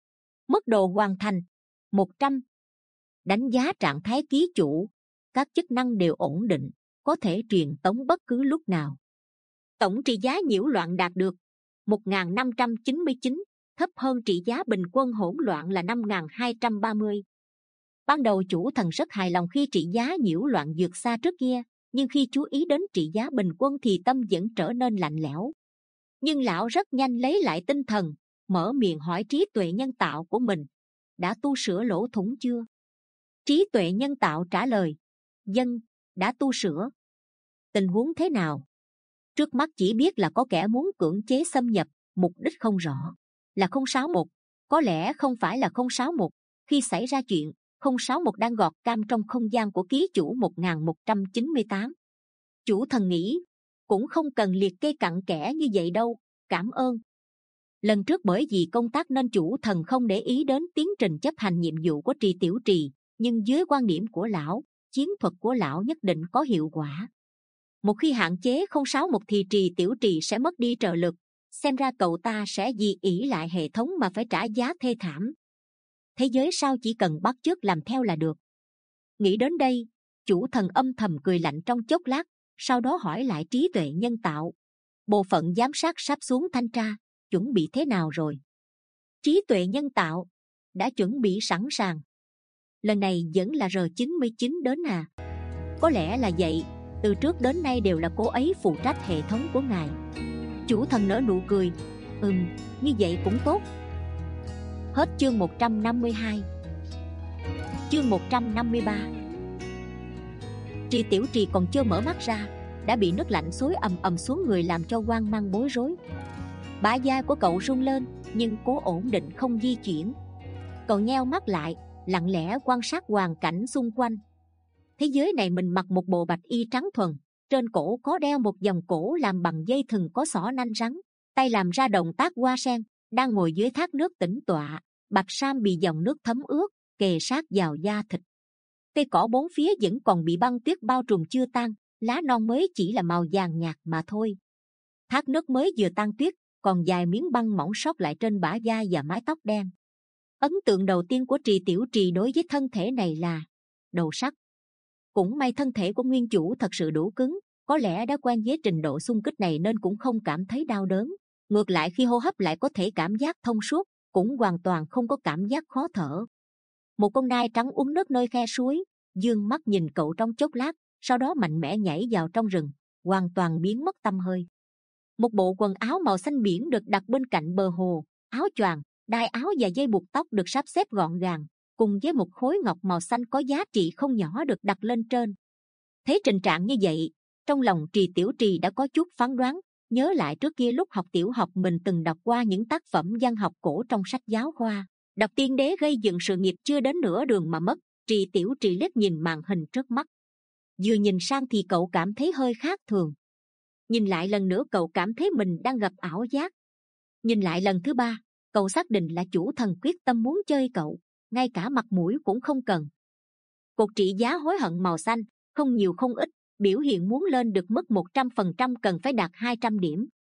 Mức độ hoàn thành một trăm. Đánh giá trạng thái ký chủ, các chức năng đều ổn định, có thể truyền tống bất cứ lúc nào. Tổng trị giá nhiễu loạn đạt được một nghìn năm trăm chín mươi chín, thấp hơn trị giá bình quân hỗn loạn là năm nghìn hai trăm ba mươi. Ban đầu chủ thần rất hài lòng khi trị giá nhiễu loạn vượt xa trước kia, nhưng khi chú ý đến trị giá bình quân thì tâm vẫn trở nên lạnh lẽo. Nhưng lão rất nhanh lấy lại tinh thần, mở miệng hỏi trí tuệ nhân tạo của mình, đã tu sửa lỗ thủng chưa? Trí tuệ nhân tạo trả lời, vâng, đã tu sửa. Tình huống thế nào? Trước mắt chỉ biết là có kẻ muốn cưỡng chế xâm nhập, mục đích không rõ. Là không sáu một, có lẽ không phải là không sáu một. Khi xảy ra chuyện, không sáu một đang gọt cam trong không gian của ký chủ một nghìn một trăm chín mươi tám. Chủ thần nghĩ, cũng không cần liệt kê cặn kẽ như vậy đâu, cảm ơn. Lần trước bởi vì công tác nên chủ thần không để ý đến tiến trình chấp hành nhiệm vụ của Trì Tiểu Trì, nhưng dưới quan điểm của lão, chiến thuật của lão nhất định có hiệu quả. Một khi hạn chế không sáu một thì Trì Tiểu Trì sẽ mất đi trợ lực, xem ra cậu ta sẽ vì ỷ lại hệ thống mà phải trả giá thê thảm. Thế giới sao chỉ cần bắt chước làm theo là được. Nghĩ đến đây, chủ thần âm thầm cười lạnh trong chốc lát, sau đó hỏi lại trí tuệ nhân tạo, bộ phận giám sát sắp xuống thanh tra, chuẩn bị thế nào rồi? Trí tuệ nhân tạo đã chuẩn bị sẵn sàng. Lần này vẫn là R chín mươi chín đến à? Có lẽ là vậy, từ trước đến nay đều là cô ấy phụ trách hệ thống của ngài. Chủ thần nở nụ cười, ừm, như vậy cũng tốt. Hết chương một trăm năm mươi hai. Chương một trăm năm mươi ba. Trì Tiểu Trì còn chưa mở mắt ra, đã bị nước lạnh xối ầm ầm xuống người làm cho hoang mang bối rối. Bả vai của cậu rung lên, nhưng cố ổn định không di chuyển. Cậu nheo mắt lại, lặng lẽ quan sát hoàn cảnh xung quanh. Thế giới này mình mặc một bộ bạch y trắng thuần, trên cổ có đeo một vòng cổ làm bằng dây thừng có xỏ nanh rắn, tay làm ra động tác hoa sen, đang ngồi dưới thác nước tĩnh tọa, bạch sam bị dòng nước thấm ướt, kề sát vào da thịt. Cây cỏ bốn phía vẫn còn bị băng tuyết bao trùm chưa tan, lá non mới chỉ là màu vàng nhạt mà thôi. Thác nước mới vừa tan tuyết, còn vài miếng băng mỏng sót lại trên bả vai và mái tóc đen. Ấn tượng đầu tiên của Trì Tiểu Trì đối với thân thể này là đầu sắt. Cũng may thân thể của nguyên chủ thật sự đủ cứng, có lẽ đã quen với trình độ xung kích này nên cũng không cảm thấy đau đớn. Ngược lại khi hô hấp lại có thể cảm giác thông suốt, cũng hoàn toàn không có cảm giác khó thở. Một con nai trắng uống nước nơi khe suối, dương mắt nhìn cậu trong chốc lát, sau đó mạnh mẽ nhảy vào trong rừng, hoàn toàn biến mất tăm hơi. Một bộ quần áo màu xanh biển được đặt bên cạnh bờ hồ, áo choàng, đai áo và dây buộc tóc được sắp xếp gọn gàng, cùng với một khối ngọc màu xanh có giá trị không nhỏ được đặt lên trên. Thấy tình trạng như vậy, trong lòng Trì Tiểu Trì đã có chút phán đoán, nhớ lại trước kia lúc học tiểu học mình từng đọc qua những tác phẩm văn học cổ trong sách giáo khoa, đọc tiên đế gây dựng sự nghiệp chưa đến nửa đường mà mất. Trì Tiểu Trì liếc nhìn màn hình trước mắt, vừa nhìn sang thì cậu cảm thấy hơi khác thường. Nhìn lại lần nữa cậu cảm thấy mình đang gặp ảo giác. Nhìn lại lần thứ ba, cậu xác định là chủ thần quyết tâm muốn chơi cậu, ngay cả mặt mũi cũng không cần. Cột trị giá hối hận màu xanh, không nhiều không ít, biểu hiện muốn lên được mức một trăm phần trăm cần phải đạt hai trăm điểm.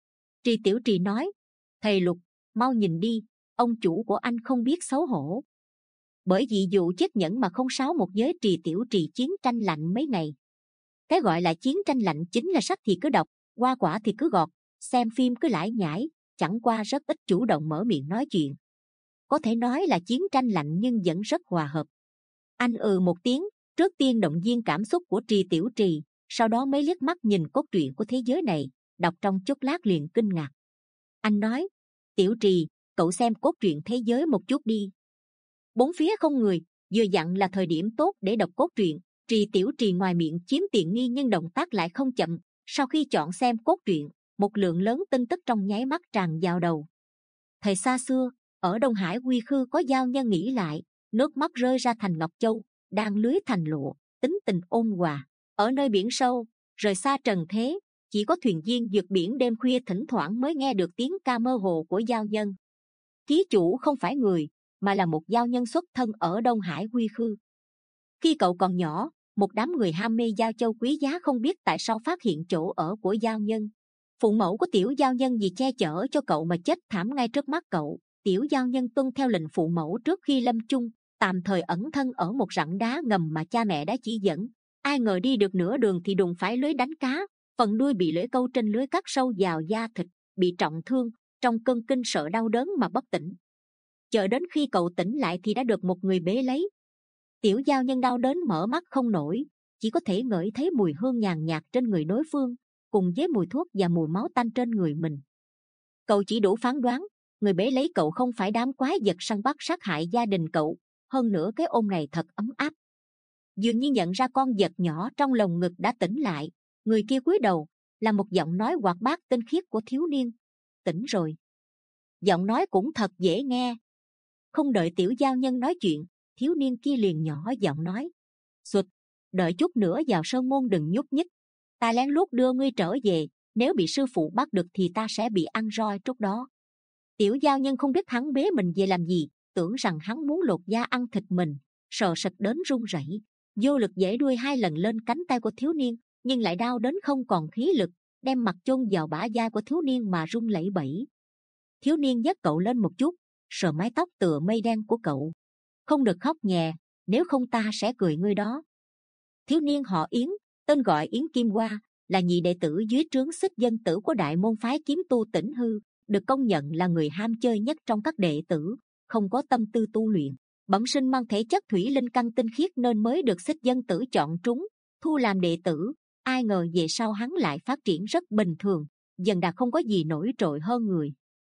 Trì Tiểu Trì nói: Thầy Lục, mau nhìn đi, ông chủ của anh không biết xấu hổ. Bởi vì dù chiếc nhẫn mà không sáo một giới Trì Tiểu Trì chiến tranh lạnh mấy ngày. Cái gọi là chiến tranh lạnh chính là sách thì cứ đọc, hoa quả thì cứ gọt, xem phim cứ lải nhải, chẳng qua rất ít chủ động mở miệng nói chuyện. Có thể nói là chiến tranh lạnh nhưng vẫn rất hòa hợp. Anh ừ một tiếng, trước tiên động viên cảm xúc của Trì Tiểu Trì, sau đó mới liếc mắt nhìn cốt truyện của thế giới này, đọc trong chốc lát liền kinh ngạc. Anh nói: Tiểu Trì, cậu xem cốt truyện thế giới một chút đi. Bốn phía không người, vừa dặn là thời điểm tốt để đọc cốt truyện. Trì Tiểu Trì ngoài miệng chiếm tiện nghi nhưng động tác lại không chậm. Sau khi chọn xem cốt truyện, một lượng lớn tin tức trong nháy mắt tràn vào đầu. Thời xa xưa, ở Đông Hải Quy Khư có giao nhân nghĩ lại, nước mắt rơi ra thành ngọc châu, đang lưới thành lụa, tính tình ôn hòa. Ở nơi biển sâu, rời xa trần thế, chỉ có thuyền viên vượt biển đêm khuya thỉnh thoảng mới nghe được tiếng ca mơ hồ của giao nhân. Ký chủ không phải người, mà là một giao nhân xuất thân ở Đông Hải Quy Khư. Khi cậu còn nhỏ, một đám người ham mê giao châu quý giá không biết tại sao phát hiện chỗ ở của giao nhân. Phụ mẫu của tiểu giao nhân vì che chở cho cậu mà chết thảm ngay trước mắt cậu. Tiểu giao nhân tuân theo lệnh phụ mẫu trước khi lâm chung, tạm thời ẩn thân ở một rặng đá ngầm mà cha mẹ đã chỉ dẫn. Ai ngờ đi được nửa đường thì đụng phải lưới đánh cá, phần đuôi bị lưỡi câu trên lưới cắt sâu vào da thịt, bị trọng thương, trong cơn kinh sợ đau đớn mà bất tỉnh. Chờ đến khi cậu tỉnh lại thì đã được một người bế lấy. Tiểu giao nhân đau đớn mở mắt không nổi, chỉ có thể ngửi thấy mùi hương nhàn nhạt trên người đối phương, cùng với mùi thuốc và mùi máu tanh trên người mình. Cậu chỉ đủ phán đoán, người bế lấy cậu không phải đám quái vật săn bắt sát hại gia đình cậu. Hơn nữa cái ôm này thật ấm áp. Dường như nhận ra con vật nhỏ trong lồng ngực đã tỉnh lại, người kia cúi đầu, là một giọng nói hoạt bát tinh khiết của thiếu niên. Tỉnh rồi. Giọng nói cũng thật dễ nghe. Không đợi tiểu giao nhân nói chuyện, thiếu niên kia liền nhỏ giọng nói: Sụt, đợi chút nữa vào sơn môn đừng nhúc nhích. Ta lén lút đưa ngươi trở về, nếu bị sư phụ bắt được thì ta sẽ bị ăn roi trước đó. Tiểu giao nhân không biết hắn bế mình về làm gì, tưởng rằng hắn muốn lột da ăn thịt mình, sợ sệt đến run rẩy, vô lực giãy đuôi hai lần lên cánh tay của thiếu niên, nhưng lại đau đến không còn khí lực, đem mặt chôn vào bả vai của thiếu niên mà run lẩy bẩy. Thiếu niên nhấc cậu lên một chút, sờ mái tóc tựa mây đen của cậu. Không được khóc nhè, nếu không ta sẽ cười ngươi đó. Thiếu niên họ Yến, tên gọi Yến Kim Hoa, là nhị đệ tử dưới trướng Xích Dân Tử của đại môn phái kiếm tu Tỉnh Hư, được công nhận là người ham chơi nhất trong các đệ tử, không có tâm tư tu luyện, bẩm sinh mang thể chất thủy linh căn tinh khiết nên mới được Xích Dân Tử chọn trúng, thu làm đệ tử. Ai ngờ về sau hắn lại phát triển rất bình thường, dần đã không có gì nổi trội hơn người.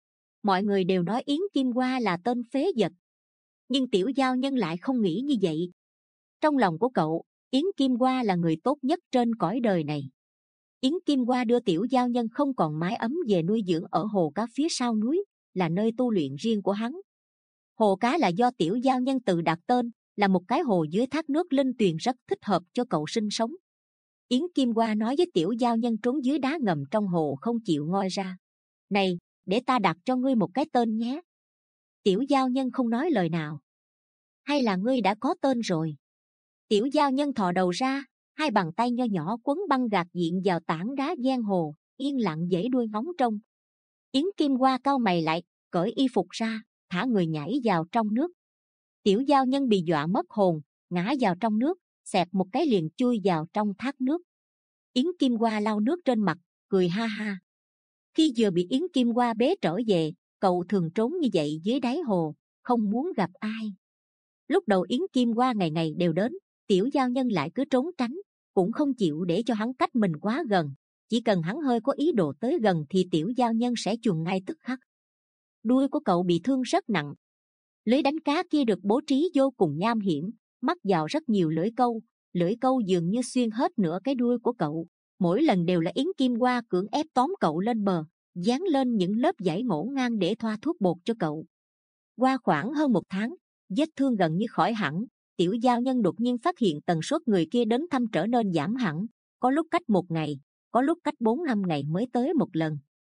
Mọi người đều nói Yến Kim Hoa là tên phế vật, nhưng tiểu giao nhân lại không nghĩ như vậy. Trong lòng của cậu, Yến Kim Hoa là người tốt nhất trên cõi đời này. Yến Kim Hoa đưa tiểu giao nhân không còn mái ấm về nuôi dưỡng ở hồ cá phía sau núi, là nơi tu luyện riêng của hắn. Hồ cá là do tiểu giao nhân tự đặt tên, là một cái hồ dưới thác nước linh tuyền rất thích hợp cho cậu sinh sống. Yến Kim Hoa nói với tiểu giao nhân trốn dưới đá ngầm trong hồ không chịu ngoi ra: Này, để ta đặt cho ngươi một cái tên nhé. Tiểu giao nhân không nói lời nào. Hay là ngươi đã có tên rồi? Tiểu giao nhân thò đầu ra, hai bàn tay nho nhỏ quấn băng gạc diện vào tảng đá ven hồ, yên lặng giãy đuôi ngóng trông. Yến Kim Hoa cau mày lại, cởi y phục ra, thả người nhảy vào trong nước. Tiểu giao nhân bị dọa mất hồn, ngã vào trong nước, xẹt một cái liền chui vào trong thác nước. Yến Kim Hoa lau nước trên mặt, cười ha ha. Khi vừa bị Yến Kim Hoa bế trở về, cậu thường trốn như vậy dưới đáy hồ, không muốn gặp ai. Lúc đầu Yến Kim Hoa ngày ngày đều đến, tiểu giao nhân lại cứ trốn tránh, cũng không chịu để cho hắn cách mình quá gần. Chỉ cần hắn hơi có ý đồ tới gần thì tiểu giao nhân sẽ chuồn ngay tức khắc. Đuôi của cậu bị thương rất nặng. Lưới đánh cá kia được bố trí vô cùng nham hiểm, mắc vào rất nhiều lưỡi câu. Lưỡi câu dường như xuyên hết nửa cái đuôi của cậu. Mỗi lần đều là Yến Kim Hoa cưỡng ép tóm cậu lên bờ, dán lên những lớp vảy ngổn ngang để thoa thuốc bột cho cậu. Qua khoảng hơn một tháng, vết thương gần như khỏi hẳn, tiểu giao nhân đột nhiên phát hiện tần suất người kia đến thăm trở nên giảm hẳn, có lúc cách một ngày, có lúc cách bốn năm ngày mới tới một lần.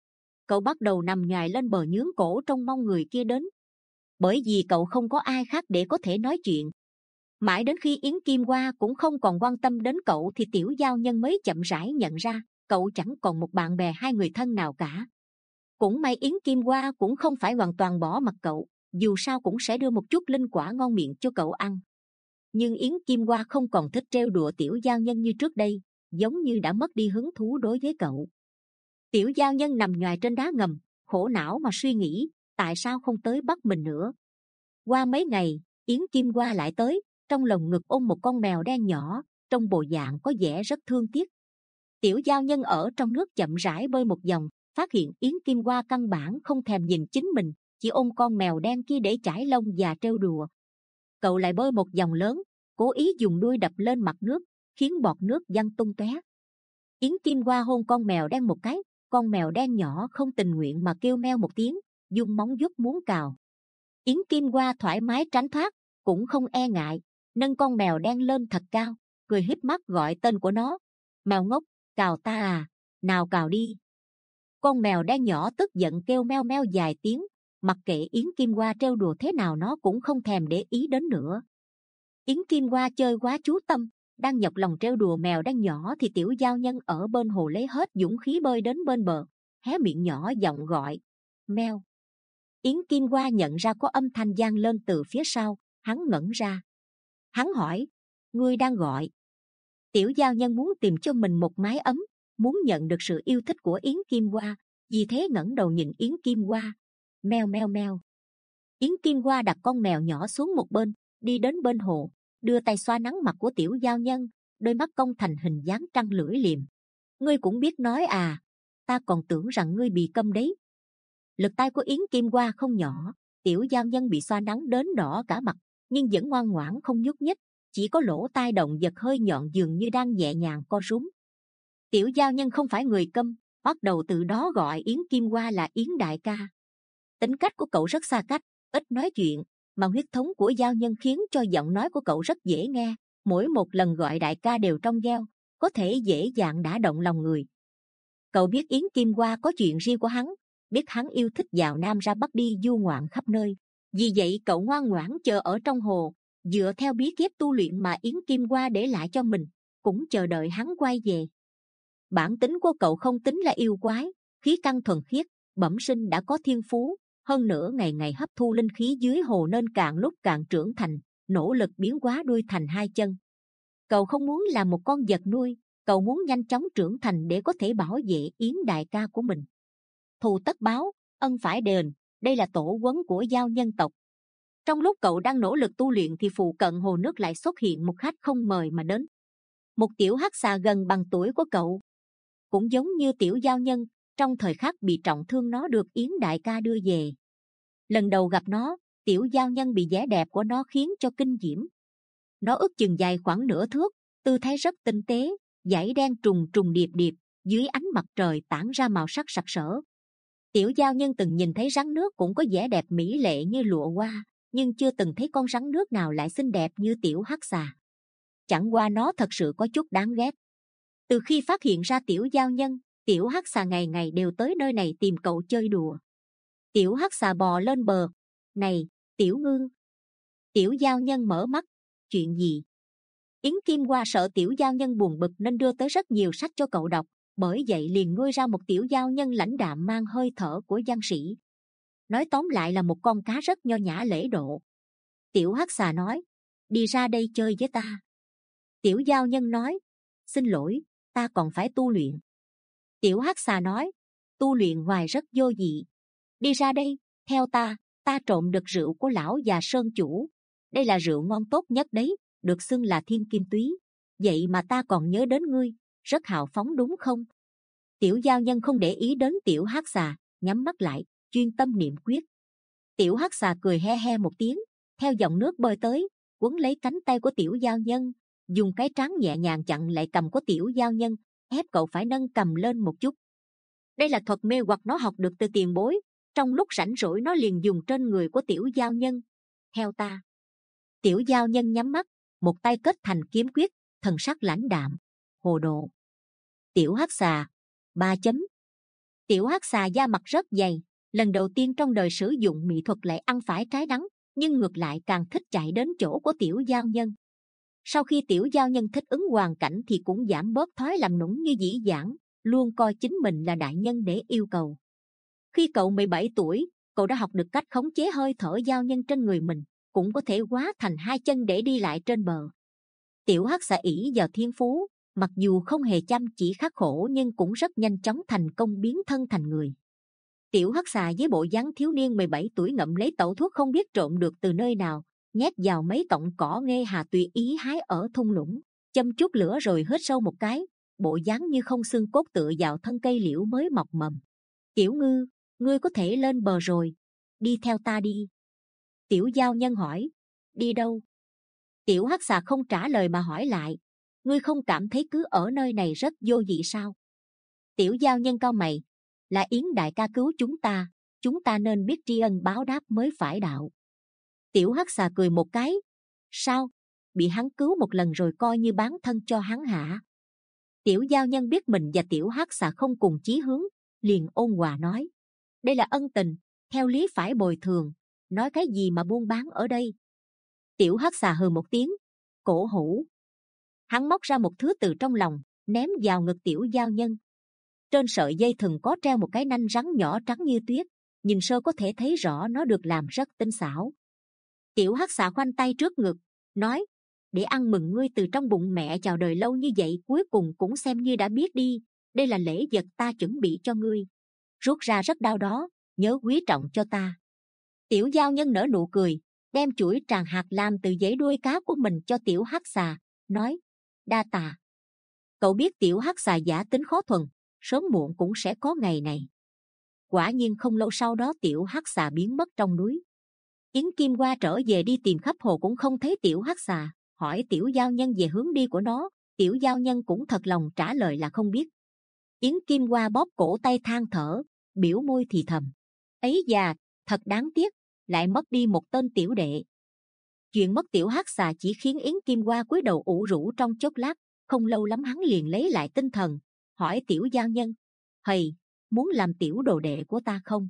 Cậu bắt đầu nằm nhòi lên bờ nhướng cổ trông mong người kia đến, bởi vì cậu không có ai khác để có thể nói chuyện. Mãi đến khi Yến Kim Hoa cũng không còn quan tâm đến cậu thì tiểu giao nhân mới chậm rãi nhận ra cậu chẳng còn một bạn bè hay người thân nào cả. Cũng may Yến Kim Hoa cũng không phải hoàn toàn bỏ mặc cậu, dù sao cũng sẽ đưa một chút linh quả ngon miệng cho cậu ăn. Nhưng Yến Kim Hoa không còn thích trêu đùa Tiểu Giao Nhân như trước đây, giống như đã mất đi hứng thú đối với cậu. Tiểu Giao Nhân nằm nhoài trên đá ngầm, khổ não mà suy nghĩ, tại sao không tới bắt mình nữa. Qua mấy ngày, Yến Kim Hoa lại tới, trong lồng ngực ôm một con mèo đen nhỏ, trong bộ dạng có vẻ rất thương tiếc. Tiểu Giao Nhân ở trong nước chậm rãi bơi một vòng, phát hiện Yến Kim Hoa căn bản không thèm nhìn chính mình, chỉ ôm con mèo đen kia để chải lông và trêu đùa. Cậu lại bơi một vòng lớn, cố ý dùng đuôi đập lên mặt nước, khiến bọt nước văng tung tóe. Yến Kim Hoa hôn con mèo đen một cái, con mèo đen nhỏ không tình nguyện mà kêu meo một tiếng, dùng móng vuốt muốn cào. Yến Kim Hoa thoải mái tránh thoát, cũng không e ngại, nâng con mèo đen lên thật cao, cười híp mắt gọi tên của nó. Mèo ngốc, cào ta à, nào cào đi. Con mèo đen nhỏ tức giận kêu meo meo vài tiếng, mặc kệ Yến Kim Hoa trêu đùa thế nào nó cũng không thèm để ý đến nữa. Yến Kim Hoa chơi quá chú tâm, đang nhọc lòng trêu đùa mèo đen nhỏ thì Tiểu Giao Nhân ở bên hồ lấy hết dũng khí bơi đến bên bờ, hé miệng nhỏ giọng gọi meo. Yến Kim Hoa nhận ra có âm thanh vang lên từ phía sau, hắn ngẩn ra. Hắn hỏi, ngươi đang gọi? Tiểu Giao Nhân muốn tìm cho mình một mái ấm, muốn nhận được sự yêu thích của Yến Kim Hoa, vì thế ngẩng đầu nhìn Yến Kim Hoa. Meo meo meo. Yến Kim Hoa đặt con mèo nhỏ xuống một bên, đi đến bên hồ, đưa tay xoa nắng mặt của Tiểu Giao Nhân, đôi mắt cong thành hình dáng trăng lưỡi liềm. Ngươi cũng biết nói à, ta còn tưởng rằng ngươi bị câm đấy. Lực tay của Yến Kim Hoa không nhỏ, Tiểu Giao Nhân bị xoa nắng đến đỏ cả mặt, nhưng vẫn ngoan ngoãn không nhúc nhích, chỉ có lỗ tai động vật hơi nhọn dường như đang nhẹ nhàng co rúm. Tiểu Giao Nhân không phải người câm, bắt đầu từ đó gọi Yến Kim Hoa là Yến đại ca. Tính cách của cậu rất xa cách, ít nói chuyện, mà huyết thống của Giao Nhân khiến cho giọng nói của cậu rất dễ nghe, mỗi một lần gọi đại ca đều trong veo, có thể dễ dàng đả động lòng người. Cậu biết Yến Kim Hoa có chuyện riêng của hắn, biết hắn yêu thích vào Nam ra Bắc đi du ngoạn khắp nơi, vì vậy cậu ngoan ngoãn chờ ở trong hồ, dựa theo bí kíp tu luyện mà Yến Kim Hoa để lại cho mình, cũng chờ đợi hắn quay về. Bản tính của cậu không tính là yêu quái, khí căn thuần khiết, bẩm sinh đã có thiên phú, hơn nữa ngày ngày hấp thu linh khí dưới hồ nên càng lúc càng trưởng thành, nỗ lực biến hóa đuôi thành hai chân. Cậu không muốn làm một con vật nuôi, cậu muốn nhanh chóng trưởng thành để có thể bảo vệ Yến đại ca của mình. Thù tất báo, ân phải đền, đây là tổ huấn của Giao Nhân tộc. Trong lúc cậu đang nỗ lực tu luyện thì phụ cận hồ nước lại xuất hiện một khách không mời mà đến. Một tiểu hắc xà gần bằng tuổi của cậu. Cũng giống như Tiểu Giao Nhân, trong thời khắc bị trọng thương nó được Yến đại ca đưa về. Lần đầu gặp nó, Tiểu Giao Nhân bị vẻ đẹp của nó khiến cho kinh diễm. Nó ước chừng dài khoảng nửa thước, tư thế rất tinh tế, dải đen trùng trùng điệp điệp, dưới ánh mặt trời tản ra màu sắc sặc sỡ. Tiểu Giao Nhân từng nhìn thấy rắn nước cũng có vẻ đẹp mỹ lệ như lụa hoa, nhưng chưa từng thấy con rắn nước nào lại xinh đẹp như tiểu hắc xà. Chẳng qua nó thật sự có chút đáng ghét. Từ khi phát hiện ra Tiểu Giao Nhân, tiểu hắc xà ngày ngày đều tới nơi này tìm cậu chơi đùa. Tiểu hắc xà bò lên bờ. Này, Tiểu Ngư. Tiểu Giao Nhân mở mắt. Chuyện gì? Yến Kim Hoa sợ Tiểu Giao Nhân buồn bực nên đưa tới rất nhiều sách cho cậu đọc, bởi vậy liền nuôi ra một Tiểu Giao Nhân lãnh đạm mang hơi thở của văn sĩ. Nói tóm lại là một con cá rất nho nhã lễ độ. Tiểu hắc xà nói, đi ra đây chơi với ta. Tiểu Giao Nhân nói, xin lỗi, ta còn phải tu luyện. Tiểu hắc xà nói, tu luyện hoài rất vô vị. Đi ra đây, theo ta, ta trộm được rượu của lão già Sơn chủ. Đây là rượu ngon tốt nhất đấy, được xưng là thiên kim túy. Vậy mà ta còn nhớ đến ngươi, rất hào phóng đúng không? Tiểu Giao Nhân không để ý đến tiểu hắc xà, nhắm mắt lại, chuyên tâm niệm quyết. Tiểu hắc xà cười he he một tiếng, theo dòng nước bơi tới, quấn lấy cánh tay của Tiểu Giao Nhân, dùng cái trán nhẹ nhàng chặn lại cầm của Tiểu Giao Nhân, ép cậu phải nâng cầm lên một chút. Đây là thuật mê hoặc nó học được từ tiền bối, trong lúc rảnh rỗi nó liền dùng trên người của Tiểu Giao Nhân. Theo ta. Tiểu Giao Nhân nhắm mắt, một tay kết thành kiếm quyết, thần sắc lãnh đạm. Hồ đồ. Tiểu hắc xà. Ba chấm. Tiểu hắc xà da mặt rất dày, lần đầu tiên trong đời sử dụng mỹ thuật lại ăn phải trái đắng, nhưng ngược lại càng thích chạy đến chỗ của Tiểu Giao Nhân. Sau khi Tiểu Giao Nhân thích ứng hoàn cảnh thì cũng giảm bớt thói làm nũng như dĩ vãng, luôn coi chính mình là đại nhân để yêu cầu. Khi cậu mười bảy tuổi, cậu đã học được cách khống chế hơi thở giao nhân trên người mình, cũng có thể hóa thành hai chân để đi lại trên bờ. Tiểu Hắc Xà ỷ vào thiên phú, mặc dù không hề chăm chỉ khắc khổ nhưng cũng rất nhanh chóng thành công biến thân thành người. Tiểu Hắc Xà với bộ dáng thiếu niên mười bảy tuổi ngậm lấy tẩu thuốc không biết trộm được từ nơi nào, nhét vào mấy cọng cỏ nghe hà tùy ý hái ở thung lũng, châm chút lửa rồi hít sâu một cái, bộ dáng như không xương cốt tựa vào thân cây liễu mới mọc mầm. Tiểu Ngư, ngươi có thể lên bờ rồi, đi theo ta đi. Tiểu Giao Nhân hỏi. Đi đâu? Tiểu Hắc Xà không trả lời mà hỏi lại. Ngươi không cảm thấy cứ ở nơi này rất vô vị sao? Tiểu Giao Nhân cau mày. Là Yến đại ca cứu chúng ta, chúng ta nên biết tri ân báo đáp mới phải đạo. Tiểu Hắc Xà cười một cái. Sao? Bị hắn cứu một lần rồi coi như bán thân cho hắn hả? Tiểu Giao Nhân biết mình và Tiểu Hắc Xà không cùng chí hướng, liền ôn hòa nói. Đây là ân tình, theo lý phải bồi thường, nói cái gì mà buôn bán ở đây? Tiểu Hắc Xà hừ một tiếng. Cổ hủ. Hắn móc ra một thứ từ trong lòng, ném vào ngực Tiểu Giao Nhân. Trên sợi dây thừng có treo một cái nanh rắn nhỏ trắng như tuyết, nhìn sơ có thể thấy rõ nó được làm rất tinh xảo. Tiểu Hắc Xà khoanh tay trước ngực, nói. Để ăn mừng ngươi từ trong bụng mẹ chào đời lâu như vậy, cuối cùng cũng xem như đã biết đi. Đây là lễ vật ta chuẩn bị cho ngươi, rút ra rất đau đó, nhớ quý trọng cho ta. Tiểu Giao Nhân nở nụ cười, đem chuỗi tràng hạt làm từ dãy đuôi cá của mình cho Tiểu Hắc Xà, nói. Đa tạ. Cậu biết Tiểu Hắc Xà giả tính khó thuần, sớm muộn cũng sẽ có ngày này. Quả nhiên không lâu sau đó Tiểu Hắc Xà biến mất trong núi. Yến Kim Hoa trở về đi tìm khắp hồ cũng không thấy Tiểu Hắc Xà, hỏi Tiểu Giao Nhân về hướng đi của nó. Tiểu Giao Nhân cũng thật lòng trả lời là không biết. Yến Kim Hoa bóp cổ tay than thở, biểu môi thì thầm. Ấy già, thật đáng tiếc, lại mất đi một tên tiểu đệ. Chuyện mất Tiểu Hắc Xà chỉ khiến Yến Kim Hoa cúi đầu ủ rũ trong chốc lát, không lâu lắm hắn liền lấy lại tinh thần, hỏi Tiểu Giao Nhân. Hầy, muốn làm tiểu đồ đệ của ta không?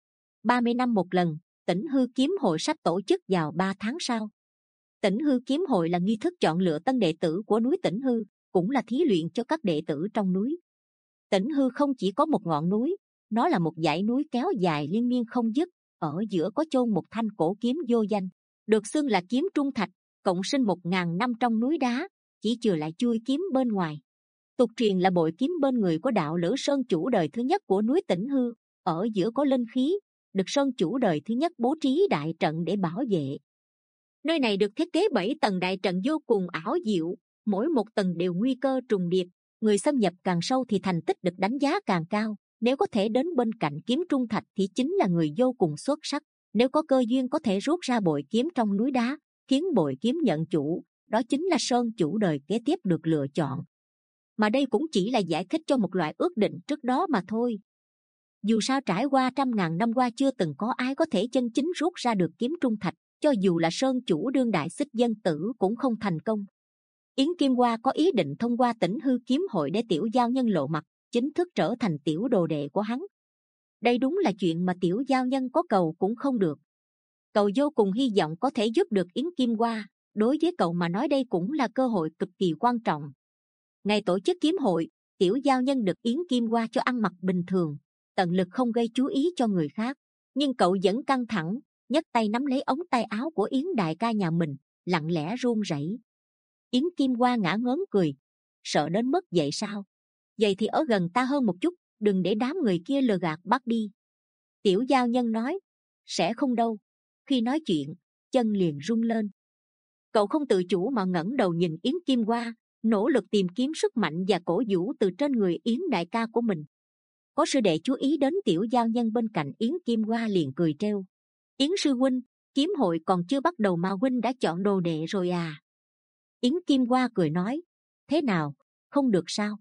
Ba mươi năm một lần, Tỉnh Hư Kiếm Hội sắp tổ chức vào ba tháng sau. Tỉnh Hư Kiếm Hội là nghi thức chọn lựa tân đệ tử của núi Tỉnh Hư, cũng là thí luyện cho các đệ tử trong núi. Tỉnh Hư không chỉ có một ngọn núi, nó là một dãy núi kéo dài liên miên không dứt, ở giữa có chôn một thanh cổ kiếm vô danh, được xưng là kiếm trung thạch, cộng sinh một ngàn năm trong núi đá, chỉ chừa lại chui kiếm bên ngoài. Tục truyền là bội kiếm bên người của đạo Lữ Sơn chủ đời thứ nhất của núi Tỉnh Hư, ở giữa có linh khí, được Sơn chủ đời thứ nhất bố trí đại trận để bảo vệ. Nơi này được thiết kế bảy tầng đại trận vô cùng ảo diệu, mỗi một tầng đều nguy cơ trùng điệp, người xâm nhập càng sâu thì thành tích được đánh giá càng cao. Nếu có thể đến bên cạnh kiếm trung thạch thì chính là người vô cùng xuất sắc. Nếu có cơ duyên có thể rút ra bội kiếm trong núi đá, khiến bội kiếm nhận chủ, đó chính là Sơn chủ đời kế tiếp được lựa chọn. Mà đây cũng chỉ là giải thích cho một loại ước định trước đó mà thôi. Dù sao trải qua trăm ngàn năm qua chưa từng có ai có thể chân chính rút ra được kiếm trung thạch, cho dù là Sơn chủ đương đại xích dân tử cũng không thành công. Yến Kim Hoa có ý định thông qua Tỉnh Hư Kiếm Hội để Tiểu Giao Nhân lộ mặt, chính thức trở thành tiểu đồ đệ của hắn. Đây đúng là chuyện mà Tiểu Giao Nhân có cầu cũng không được. Cậu vô cùng hy vọng có thể giúp được Yến Kim Hoa, đối với cậu mà nói đây cũng là cơ hội cực kỳ quan trọng. Ngày tổ chức kiếm hội, Tiểu Giao Nhân được Yến Kim Hoa cho ăn mặc bình thường, tận lực không gây chú ý cho người khác, nhưng cậu vẫn căng thẳng, nhấc tay nắm lấy ống tay áo của Yến đại ca nhà mình, lặng lẽ run rẩy. Yến Kim Hoa ngả ngớn cười. Sợ đến mức vậy sao? Vậy thì ở gần ta hơn một chút, đừng để đám người kia lừa gạt bắt đi. Tiểu Giao Nhân nói. Sẽ không đâu. Khi nói chuyện, chân liền run lên. Cậu không tự chủ mà ngẩng đầu nhìn Yến Kim Hoa, nỗ lực tìm kiếm sức mạnh và cổ vũ từ trên người Yến đại ca của mình. Có sư đệ chú ý đến Tiểu Giao Nhân bên cạnh Yến Kim Hoa liền cười trêu. Yến sư huynh, kiếm hội còn chưa bắt đầu mà huynh đã chọn đồ đệ rồi à? Yến Kim Hoa cười nói. Thế nào, không được sao?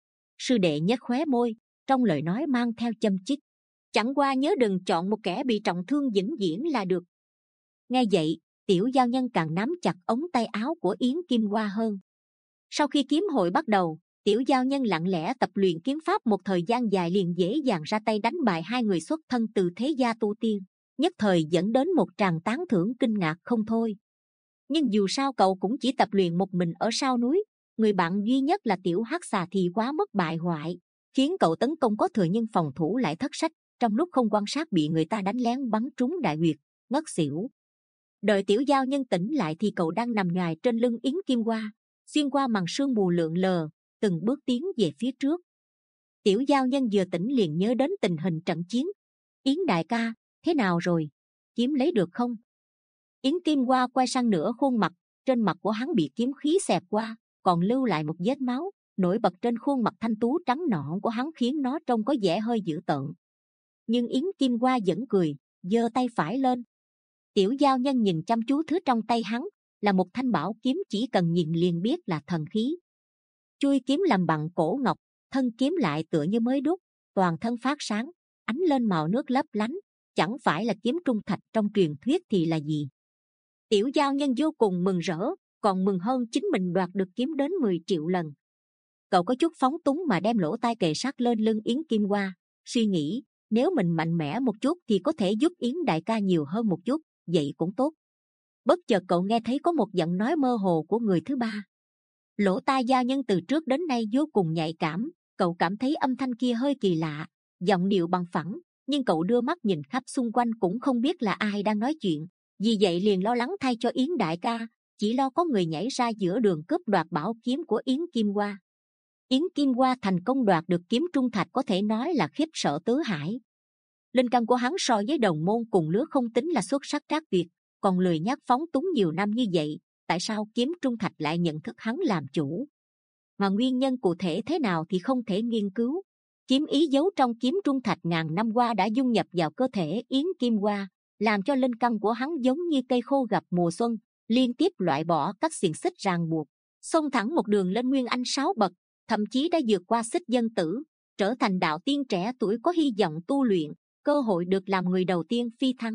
Sư đệ nhếch khóe môi, trong lời nói mang theo châm chích. Chẳng qua nhớ đừng chọn một kẻ bị trọng thương vĩnh viễn là được. Nghe vậy, Tiểu Giao Nhân càng nắm chặt ống tay áo của Yến Kim Hoa hơn. Sau khi kiếm hội bắt đầu, Tiểu Giao Nhân lặng lẽ tập luyện kiếm pháp một thời gian dài liền dễ dàng ra tay đánh bại hai người xuất thân từ thế gia tu tiên, nhất thời dẫn đến một tràng tán thưởng kinh ngạc không thôi. Nhưng dù sao cậu cũng chỉ tập luyện một mình ở sau núi, người bạn duy nhất là Tiểu Hắc Xà thì quá mất bại hoại, khiến cậu tấn công có thừa nhưng phòng thủ lại thất sách, trong lúc không quan sát bị người ta đánh lén bắn trúng đại huyệt, ngất xỉu. Đợi Tiểu Giao Nhân tỉnh lại thì cậu đang nằm nhoài trên lưng Yến Kim Hoa, xuyên qua màn sương mù lượn lờ, từng bước tiến về phía trước. Tiểu Giao Nhân vừa tỉnh liền nhớ đến tình hình trận chiến. Yến đại ca, thế nào rồi? Kiếm lấy được không? Yến Kim Hoa quay sang nửa khuôn mặt, trên mặt của hắn bị kiếm khí xẹt qua, còn lưu lại một vết máu nổi bật trên khuôn mặt thanh tú trắng nõn của hắn, khiến nó trông có vẻ hơi dữ tợn. Nhưng Yến Kim Hoa vẫn cười, giơ tay phải lên. Tiểu Giao Nhân nhìn chăm chú thứ trong tay hắn, là một thanh bảo kiếm, chỉ cần nhìn liền biết là thần khí. Chuôi kiếm làm bằng cổ ngọc, thân kiếm lại tựa như mới đúc, toàn thân phát sáng, ánh lên màu nước lấp lánh, chẳng phải là kiếm trung thạch trong truyền thuyết thì là gì. Tiểu Giao Nhân vô cùng mừng rỡ, còn mừng hơn chính mình đoạt được kiếm đến mười triệu lần. Cậu có chút phóng túng mà đem lỗ tai kề sát lên lưng Yến Kim Hoa, suy nghĩ nếu mình mạnh mẽ một chút thì có thể giúp Yến đại ca nhiều hơn một chút, vậy cũng tốt. Bất chợt cậu nghe thấy có một giọng nói mơ hồ của người thứ ba. Lỗ tai Giao Nhân từ trước đến nay vô cùng nhạy cảm, cậu cảm thấy âm thanh kia hơi kỳ lạ, giọng điệu bằng phẳng, nhưng cậu đưa mắt nhìn khắp xung quanh cũng không biết là ai đang nói chuyện. Vì vậy liền lo lắng thay cho Yến đại ca, chỉ lo có người nhảy ra giữa đường cướp đoạt bảo kiếm của Yến Kim Hoa. Yến Kim Hoa thành công đoạt được kiếm trung thạch có thể nói là khiếp sợ tứ hải. Linh căn của hắn so với đồng môn cùng lứa không tính là xuất sắc trác tuyệt, còn lười nhác phóng túng nhiều năm như vậy, tại sao kiếm trung thạch lại nhận thức hắn làm chủ? Mà nguyên nhân cụ thể thế nào thì không thể nghiên cứu. Kiếm ý giấu trong kiếm trung thạch ngàn năm qua đã dung nhập vào cơ thể Yến Kim Hoa, làm cho linh căn của hắn giống như cây khô gặp mùa xuân, liên tiếp loại bỏ các xiềng xích ràng buộc, xông thẳng một đường lên nguyên anh sáu bậc, thậm chí đã vượt qua xích dân tử, trở thành đạo tiên trẻ tuổi có hy vọng tu luyện, cơ hội được làm người đầu tiên phi thăng.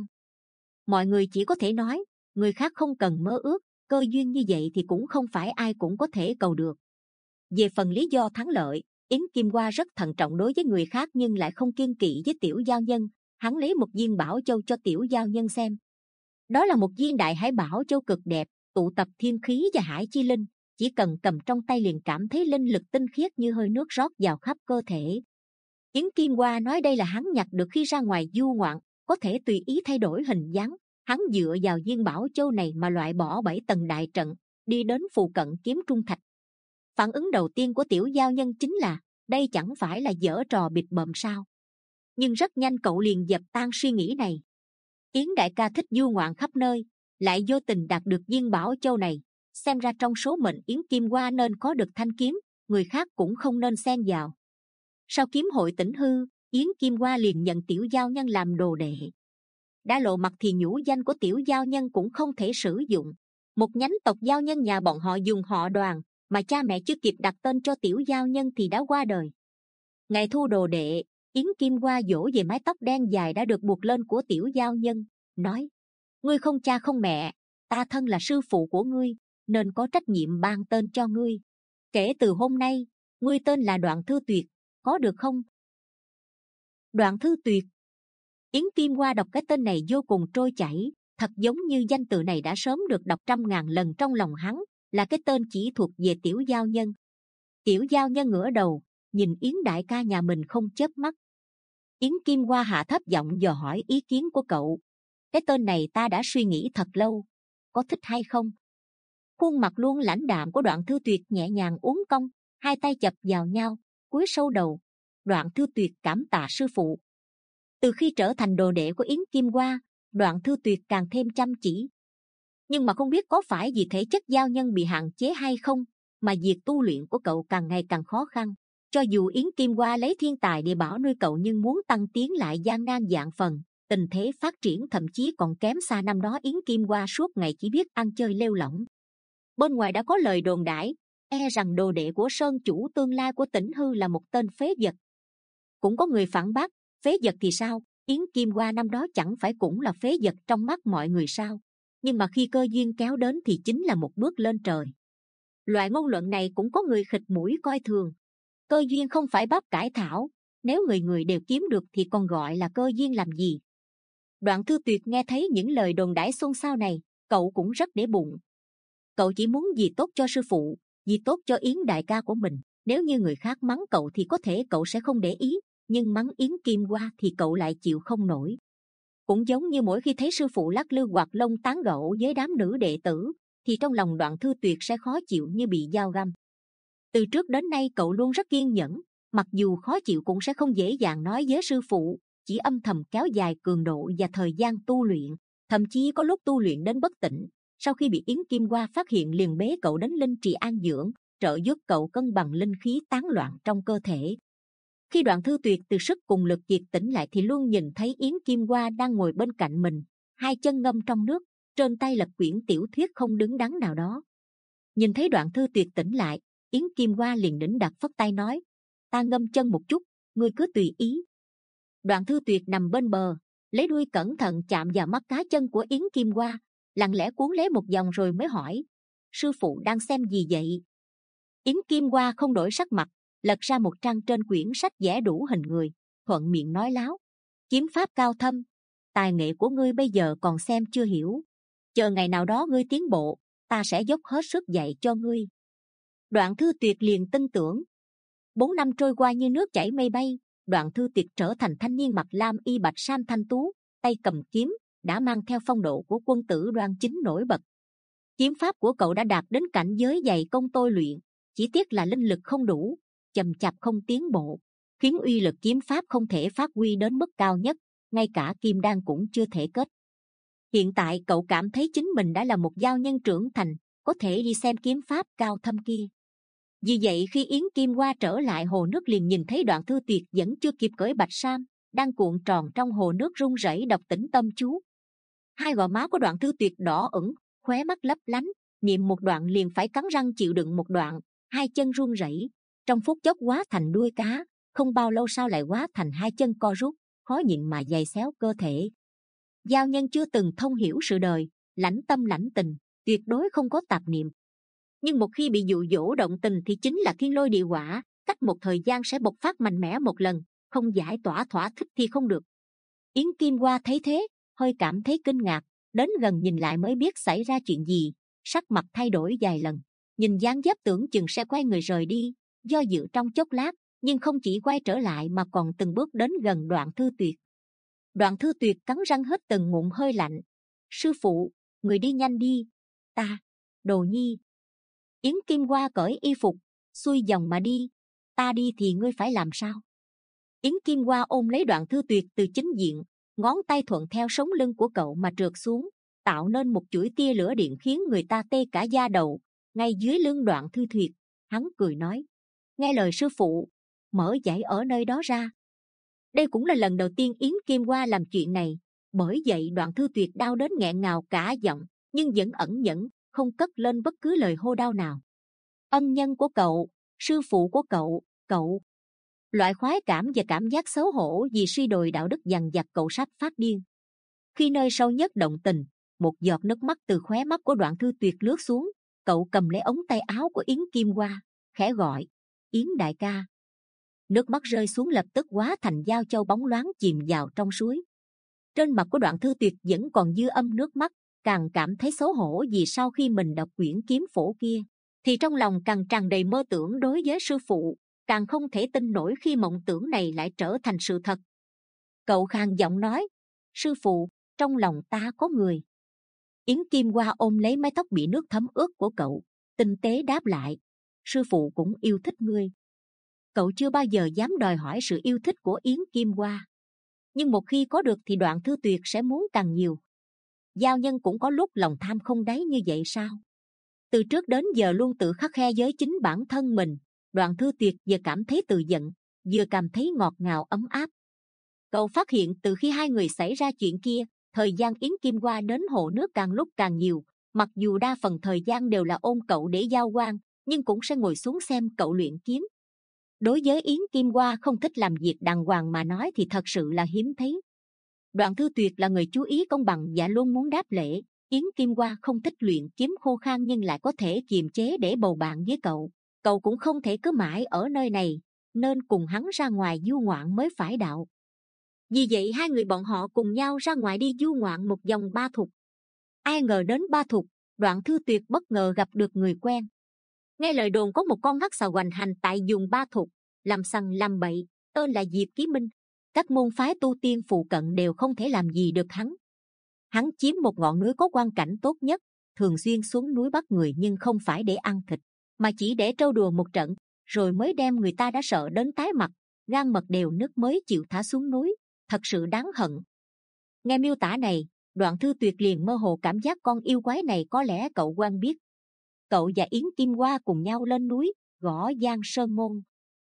Mọi người chỉ có thể nói, người khác không cần mơ ước, cơ duyên như vậy thì cũng không phải ai cũng có thể cầu được. Về phần lý do thắng lợi, Yến Kim Hoa rất thận trọng đối với người khác nhưng lại không kiêng kỵ với Tiểu Giao Nhân. Hắn lấy một viên bảo châu cho Tiểu Giao Nhân xem. Đó là một viên đại hải bảo châu cực đẹp, tụ tập thiên khí và hải chi linh, chỉ cần cầm trong tay liền cảm thấy linh lực tinh khiết như hơi nước rót vào khắp cơ thể. Yến Kim Hoa nói đây là hắn nhặt được khi ra ngoài du ngoạn, có thể tùy ý thay đổi hình dáng. Hắn dựa vào viên bảo châu này mà loại bỏ bảy tầng đại trận, đi đến phụ cận kiếm trung thạch. Phản ứng đầu tiên của Tiểu Giao Nhân chính là đây chẳng phải là giở trò bịp bợm sao? Nhưng rất nhanh cậu liền dập tan suy nghĩ này. Yến đại ca thích du ngoạn khắp nơi, lại vô tình đạt được viên bảo châu này, xem ra trong số mệnh Yến Kim Hoa nên có được thanh kiếm, người khác cũng không nên xen vào. Sau kiếm hội tỉnh hư, Yến Kim Hoa liền nhận Tiểu Giao Nhân làm đồ đệ. Đã lộ mặt thì nhũ danh của Tiểu Giao Nhân cũng không thể sử dụng. Một nhánh tộc Giao Nhân nhà bọn họ dùng họ Đoàn, mà cha mẹ chưa kịp đặt tên cho Tiểu Giao Nhân thì đã qua đời. Ngày thu đồ đệ, Yến Kim Hoa dỗ về mái tóc đen dài đã được buộc lên của Tiểu Giao Nhân, nói: ngươi không cha không mẹ, ta thân là sư phụ của ngươi, nên có trách nhiệm ban tên cho ngươi. Kể từ hôm nay, ngươi tên là Đoạn Thư Tuyệt, có được không? Đoạn Thư Tuyệt. Yến Kim Hoa đọc cái tên này vô cùng trôi chảy, thật giống như danh từ này đã sớm được đọc trăm ngàn lần trong lòng hắn, là cái tên chỉ thuộc về Tiểu Giao Nhân. Tiểu Giao Nhân ngửa đầu, nhìn Yến đại ca nhà mình không chớp mắt. Yến Kim Hoa hạ thấp giọng dò hỏi ý kiến của cậu. Cái tên này ta đã suy nghĩ thật lâu, có thích hay không? Khuôn mặt luôn lãnh đạm của Đoạn Thư Tuyệt nhẹ nhàng uốn cong, hai tay chập vào nhau, cúi sâu đầu. Đoạn Thư Tuyệt cảm tạ sư phụ. Từ khi trở thành đồ đệ của Yến Kim Hoa, Đoạn Thư Tuyệt càng thêm chăm chỉ. Nhưng mà không biết có phải vì thể chất giao nhân bị hạn chế hay không, mà việc tu luyện của cậu càng ngày càng khó khăn. Cho dù Yến Kim Hoa lấy thiên tài để bảo nuôi cậu nhưng muốn tăng tiến lại gian nan vạn phần, tình thế phát triển thậm chí còn kém xa năm đó Yến Kim Hoa suốt ngày chỉ biết ăn chơi lêu lỏng. Bên ngoài đã có lời đồn đãi, e rằng đồ đệ của Sơn chủ tương lai của Tỉnh Hư là một tên phế vật. Cũng có người phản bác, phế vật thì sao? Yến Kim Hoa năm đó chẳng phải cũng là phế vật trong mắt mọi người sao? Nhưng mà khi cơ duyên kéo đến thì chính là một bước lên trời. Loại ngôn luận này cũng có người khịt mũi coi thường. Cơ duyên không phải bắp cải thảo, nếu người người đều kiếm được thì còn gọi là cơ duyên làm gì? Đoạn Thư Tuyệt nghe thấy những lời đồn đãi xôn xao này, cậu cũng rất để bụng. Cậu chỉ muốn gì tốt cho sư phụ, gì tốt cho Yến đại ca của mình. Nếu như người khác mắng cậu thì có thể cậu sẽ không để ý, nhưng mắng Yến Kim Hoa thì cậu lại chịu không nổi. Cũng giống như mỗi khi thấy sư phụ lắc lư quạt lông tán gẫu với đám nữ đệ tử, thì trong lòng Đoạn Thư Tuyệt sẽ khó chịu như bị dao găm. Từ trước đến nay cậu luôn rất kiên nhẫn, mặc dù khó chịu cũng sẽ không dễ dàng nói với sư phụ, chỉ âm thầm kéo dài cường độ và thời gian tu luyện, thậm chí có lúc tu luyện đến bất tỉnh. Sau khi bị Yến Kim Hoa phát hiện liền bế cậu đến linh trì an dưỡng, trợ giúp cậu cân bằng linh khí tán loạn trong cơ thể. Khi Đoạn Thư Tuyệt từ sức cùng lực kiệt tỉnh lại thì luôn nhìn thấy Yến Kim Hoa đang ngồi bên cạnh mình, hai chân ngâm trong nước, trên tay lật quyển tiểu thuyết không đứng đắn nào đó. Nhìn thấy Đoạn Thư Tuyệt tỉnh lại, Yến Kim Hoa liền đỉnh đặt phất tay nói: "Ta ngâm chân một chút, ngươi cứ tùy ý." Đoạn Thư Tuyệt nằm bên bờ, lấy đuôi cẩn thận chạm vào mắt cá chân của Yến Kim Hoa, lặng lẽ cuốn lấy một vòng rồi mới hỏi: "Sư phụ đang xem gì vậy?" Yến Kim Hoa không đổi sắc mặt, lật ra một trang trên quyển sách vẽ đủ hình người, thuận miệng nói láo: "Kiếm pháp cao thâm, tài nghệ của ngươi bây giờ còn xem chưa hiểu. Chờ ngày nào đó ngươi tiến bộ, ta sẽ dốc hết sức dạy cho ngươi." Đoạn Thư Tuyệt liền tin tưởng. Bốn năm trôi qua như nước chảy mây bay, Đoạn Thư Tuyệt trở thành thanh niên mặc lam y bạch sam thanh tú, tay cầm kiếm, đã mang theo phong độ của quân tử đoan chính nổi bật. Kiếm pháp của cậu đã đạt đến cảnh giới dày công tôi luyện, chỉ tiếc là linh lực không đủ, chậm chạp không tiến bộ, khiến uy lực kiếm pháp không thể phát huy đến mức cao nhất, ngay cả kim đan cũng chưa thể kết. Hiện tại cậu cảm thấy chính mình đã là một giao nhân trưởng thành, có thể đi xem kiếm pháp cao thâm kia. Vì vậy khi Yến Kim Hoa trở lại hồ nước liền nhìn thấy Đoạn Thư Tuyệt vẫn chưa kịp cởi bạch sam, đang cuộn tròn trong hồ nước run rẩy đọc tĩnh tâm chú. Hai gò má của Đoạn Thư Tuyệt đỏ ửng, khóe mắt lấp lánh, niệm một đoạn liền phải cắn răng chịu đựng một đoạn, hai chân run rẩy, trong phút chốc hóa thành đuôi cá, không bao lâu sau lại hóa thành hai chân co rút, khó nhịn mà giày xéo cơ thể. Giao nhân chưa từng thông hiểu sự đời, lãnh tâm lãnh tình, tuyệt đối không có tạp niệm. Nhưng một khi bị dụ dỗ động tình thì chính là thiên lôi địa hỏa, cách một thời gian sẽ bộc phát mạnh mẽ một lần, không giải tỏa thỏa thích thì không được. Yến Kim Hoa thấy thế, hơi cảm thấy kinh ngạc, đến gần nhìn lại mới biết xảy ra chuyện gì, sắc mặt thay đổi vài lần, nhìn dáng dấp tưởng chừng sẽ quay người rời đi, do dự trong chốc lát, nhưng không chỉ quay trở lại mà còn từng bước đến gần Đoạn Thư Tuyệt. Đoạn Thư Tuyệt cắn răng hít từng ngụm hơi lạnh: "Sư phụ, người đi nhanh đi, ta, đồ nhi." Yến Kim Hoa cởi y phục, xuôi dòng mà đi: "Ta đi thì ngươi phải làm sao?" Yến Kim Hoa ôm lấy Đoạn Thư Tuyệt từ chính diện, ngón tay thuận theo sống lưng của cậu mà trượt xuống, tạo nên một chuỗi tia lửa điện khiến người ta tê cả da đầu. Ngay dưới lưng Đoạn Thư Tuyệt, hắn cười nói: "Nghe lời sư phụ, mở dãy ở nơi đó ra." Đây cũng là lần đầu tiên Yến Kim Hoa làm chuyện này, bởi vậy Đoạn Thư Tuyệt đau đến nghẹn ngào cả giọng, nhưng vẫn ẩn nhẫn, không cất lên bất cứ lời hô đau nào. Ân nhân của cậu, sư phụ của cậu, cậu. Loại khoái cảm và cảm giác xấu hổ vì suy đồi đạo đức dằn vặt cậu sắp phát điên. Khi nơi sâu nhất động tình, một giọt nước mắt từ khóe mắt của Đoạn Thư Tuyệt lướt xuống, cậu cầm lấy ống tay áo của Yến Kim Hoa, khẽ gọi: "Yến đại ca." Nước mắt rơi xuống lập tức hóa thành dao châu bóng loáng chìm vào trong suối. Trên mặt của Đoạn Thư Tuyệt vẫn còn dư âm nước mắt, càng cảm thấy xấu hổ vì sau khi mình đọc quyển kiếm phổ kia, thì trong lòng càng tràn đầy mơ tưởng đối với sư phụ, càng không thể tin nổi khi mộng tưởng này lại trở thành sự thật. Cậu khàn giọng nói: "Sư phụ, trong lòng ta có người." Yến Kim Hoa ôm lấy mái tóc bị nước thấm ướt của cậu, tinh tế đáp lại: "Sư phụ cũng yêu thích ngươi." Cậu chưa bao giờ dám đòi hỏi sự yêu thích của Yến Kim Hoa, nhưng một khi có được thì Đoạn Thư Tuyệt sẽ muốn càng nhiều. Giao nhân cũng có lúc lòng tham không đáy như vậy sao? Từ trước đến giờ luôn tự khắt khe với chính bản thân mình, Đoạn Thư Tuyệt vừa cảm thấy tự giận, vừa cảm thấy ngọt ngào ấm áp. Cậu phát hiện từ khi hai người xảy ra chuyện kia, thời gian Yến Kim Hoa đến hồ nước càng lúc càng nhiều. Mặc dù đa phần thời gian đều là ôm cậu để giao quan, nhưng cũng sẽ ngồi xuống xem cậu luyện kiếm. Đối với Yến Kim Hoa không thích làm việc đàng hoàng mà nói thì thật sự là hiếm thấy. Đoạn Thư Tuyệt là người chú ý công bằng và luôn muốn đáp lễ. Yến Kim Hoa không thích luyện kiếm khô khan nhưng lại có thể kiềm chế để bầu bạn với cậu. Cậu cũng không thể cứ mãi ở nơi này, nên cùng hắn ra ngoài du ngoạn mới phải đạo. Vì vậy hai người bọn họ cùng nhau ra ngoài đi du ngoạn một vòng Ba Thục. Ai ngờ đến Ba Thục, Đoạn Thư Tuyệt bất ngờ gặp được người quen. Nghe lời đồn có một con hắc xà hoành hành tại vùng Ba Thục, làm sằng làm bậy, Tên là Diệp Ký Minh, các môn phái tu tiên phụ cận đều không thể làm gì được hắn. Hắn chiếm một ngọn núi có quang cảnh tốt nhất, thường xuyên xuống núi bắt người, nhưng không phải để ăn thịt, mà chỉ để trêu đùa một trận, rồi mới đem người ta đã sợ đến tái mặt, gan mật đều nứt mới chịu thả xuống núi. Thật sự đáng hận. Nghe miêu tả này, Đoạn Thư Tuyệt liền mơ hồ cảm giác con yêu quái này có lẽ cậu quen biết. Cậu và Yến Kim Hoa cùng nhau lên núi gõ Giang Sơn Môn.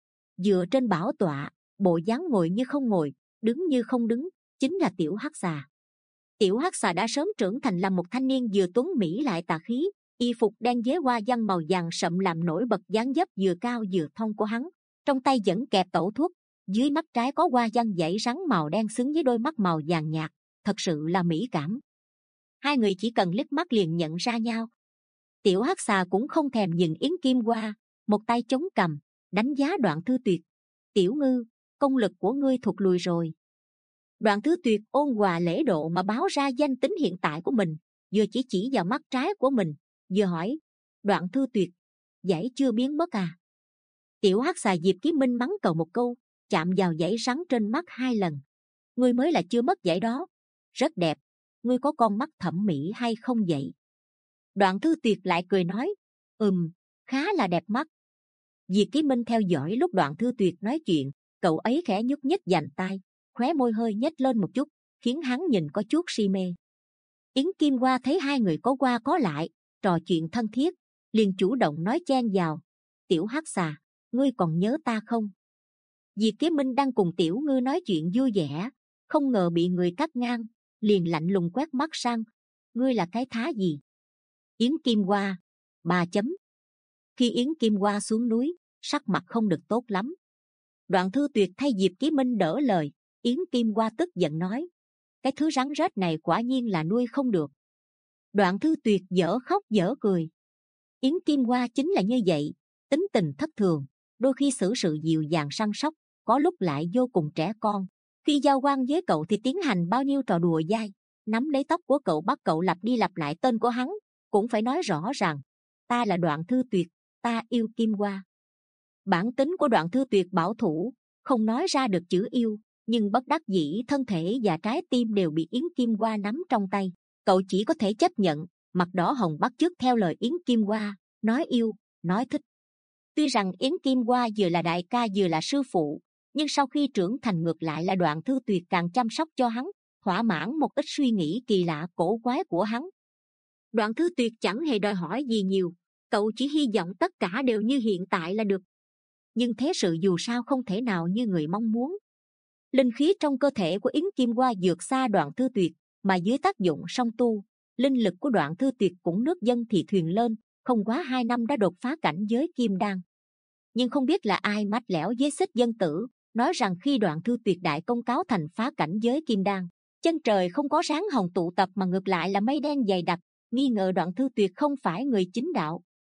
Dựa trên bảo tọa, bộ dáng ngồi như không ngồi, đứng như không đứng, chính là Tiểu Hắc Xà. Tiểu Hắc Xà đã sớm trưởng thành là một thanh niên vừa tuấn mỹ lại tà khí. Y phục đen dế hoa văn màu vàng sậm làm nổi bật dáng dấp vừa cao vừa thon của hắn. Trong tay vẫn kẹp tẩu thuốc, dưới mắt trái có hoa văn dãy rắn màu đen xứng với đôi mắt màu vàng nhạt, thật sự là mỹ cảm. Hai người chỉ cần liếc mắt liền nhận ra nhau. Tiểu Hắc Xà cũng không thèm nhìn Yến Kim Hoa, một tay chống cằm, đánh giá Đoạn Thư Tuyệt. Tiểu Ngư, công lực của ngươi thụt lùi rồi. Đoạn Thư Tuyệt ôn hòa lễ độ mà báo ra danh tính hiện tại của mình, vừa chỉ chỉ vào mắt trái của mình, vừa hỏi: Đoạn Thư Tuyệt, dãy chưa biến mất à? Tiểu Hắc Xà Diệp Ký Minh mắng cậu một câu, chạm vào dãy rắn trên mắt hai lần. Ngươi mới là chưa mất dãy đó. Rất đẹp. Ngươi có con mắt thẩm mỹ hay không vậy? Đoạn Thư Tuyệt lại cười nói: Ừm, khá là đẹp mắt. Diệp Ký Minh theo dõi lúc Đoạn Thư Tuyệt nói chuyện, cậu ấy khẽ nhúc nhích vành tai, khóe môi hơi nhếch lên một chút, khiến hắn nhìn có chút si mê. Yến Kim Hoa thấy hai người có qua có lại, trò chuyện thân thiết, liền chủ động nói chen vào: Tiểu Hắc Xà, ngươi còn nhớ ta không? Diệp Ký Minh đang cùng Tiểu Ngư nói chuyện vui vẻ, không ngờ bị người cắt ngang, liền lạnh lùng quét mắt sang: Ngươi là cái thá gì? Yến Kim Hoa, ba chấm. Khi Yến Kim Hoa xuống núi, sắc mặt không được tốt lắm. Đoạn Thư Tuyệt thay Diệp Ký Minh đỡ lời. Yến Kim Hoa tức giận nói: Cái thứ rắn rết này quả nhiên là nuôi không được. Đoạn Thư Tuyệt dở khóc dở cười. Yến Kim Hoa chính là như vậy, tính tình thất thường, đôi khi xử sự dịu dàng săn sóc, có lúc lại vô cùng trẻ con. Khi giao quan với cậu thì tiến hành bao nhiêu trò đùa dai, nắm lấy tóc của cậu bắt cậu lặp đi lặp lại tên của hắn, cũng phải nói rõ ràng: Ta là Đoạn Thư Tuyệt, ta yêu Kim Hoa. Bản tính của Đoạn Thư Tuyệt bảo thủ, không nói ra được chữ yêu, nhưng bất đắc dĩ thân thể và trái tim đều bị Yến Kim Hoa nắm trong tay. Cậu chỉ có thể chấp nhận, mặt đỏ hồng bắt chước theo lời Yến Kim Hoa, nói yêu, nói thích. Tuy rằng Yến Kim Hoa vừa là đại ca vừa là sư phụ, nhưng sau khi trưởng thành ngược lại là Đoạn Thư Tuyệt càng chăm sóc cho hắn, thỏa mãn một ít suy nghĩ kỳ lạ cổ quái của hắn. Đoạn Thư Tuyệt chẳng hề đòi hỏi gì nhiều, cậu chỉ hy vọng tất cả đều như hiện tại là được. Nhưng thế sự dù sao không thể nào như người mong muốn. Linh khí trong cơ thể của Yến Kim Hoa vượt xa Đoạn Thư Tuyệt, mà dưới tác dụng song tu, linh lực của Đoạn Thư Tuyệt cũng nước dâng thì thuyền lên, không quá hai năm đã đột phá cảnh giới kim đan. Nhưng không biết là ai mách lẻo với Xích Dân Tử, nói rằng khi Đoạn Thư Tuyệt đại công cáo thành phá cảnh giới kim đan, chân trời không có sáng hồng tụ tập mà ngược lại là mây đen dày đặc, nghi ngờ Đoạn Thư Tuyệt không phải người chính đạo.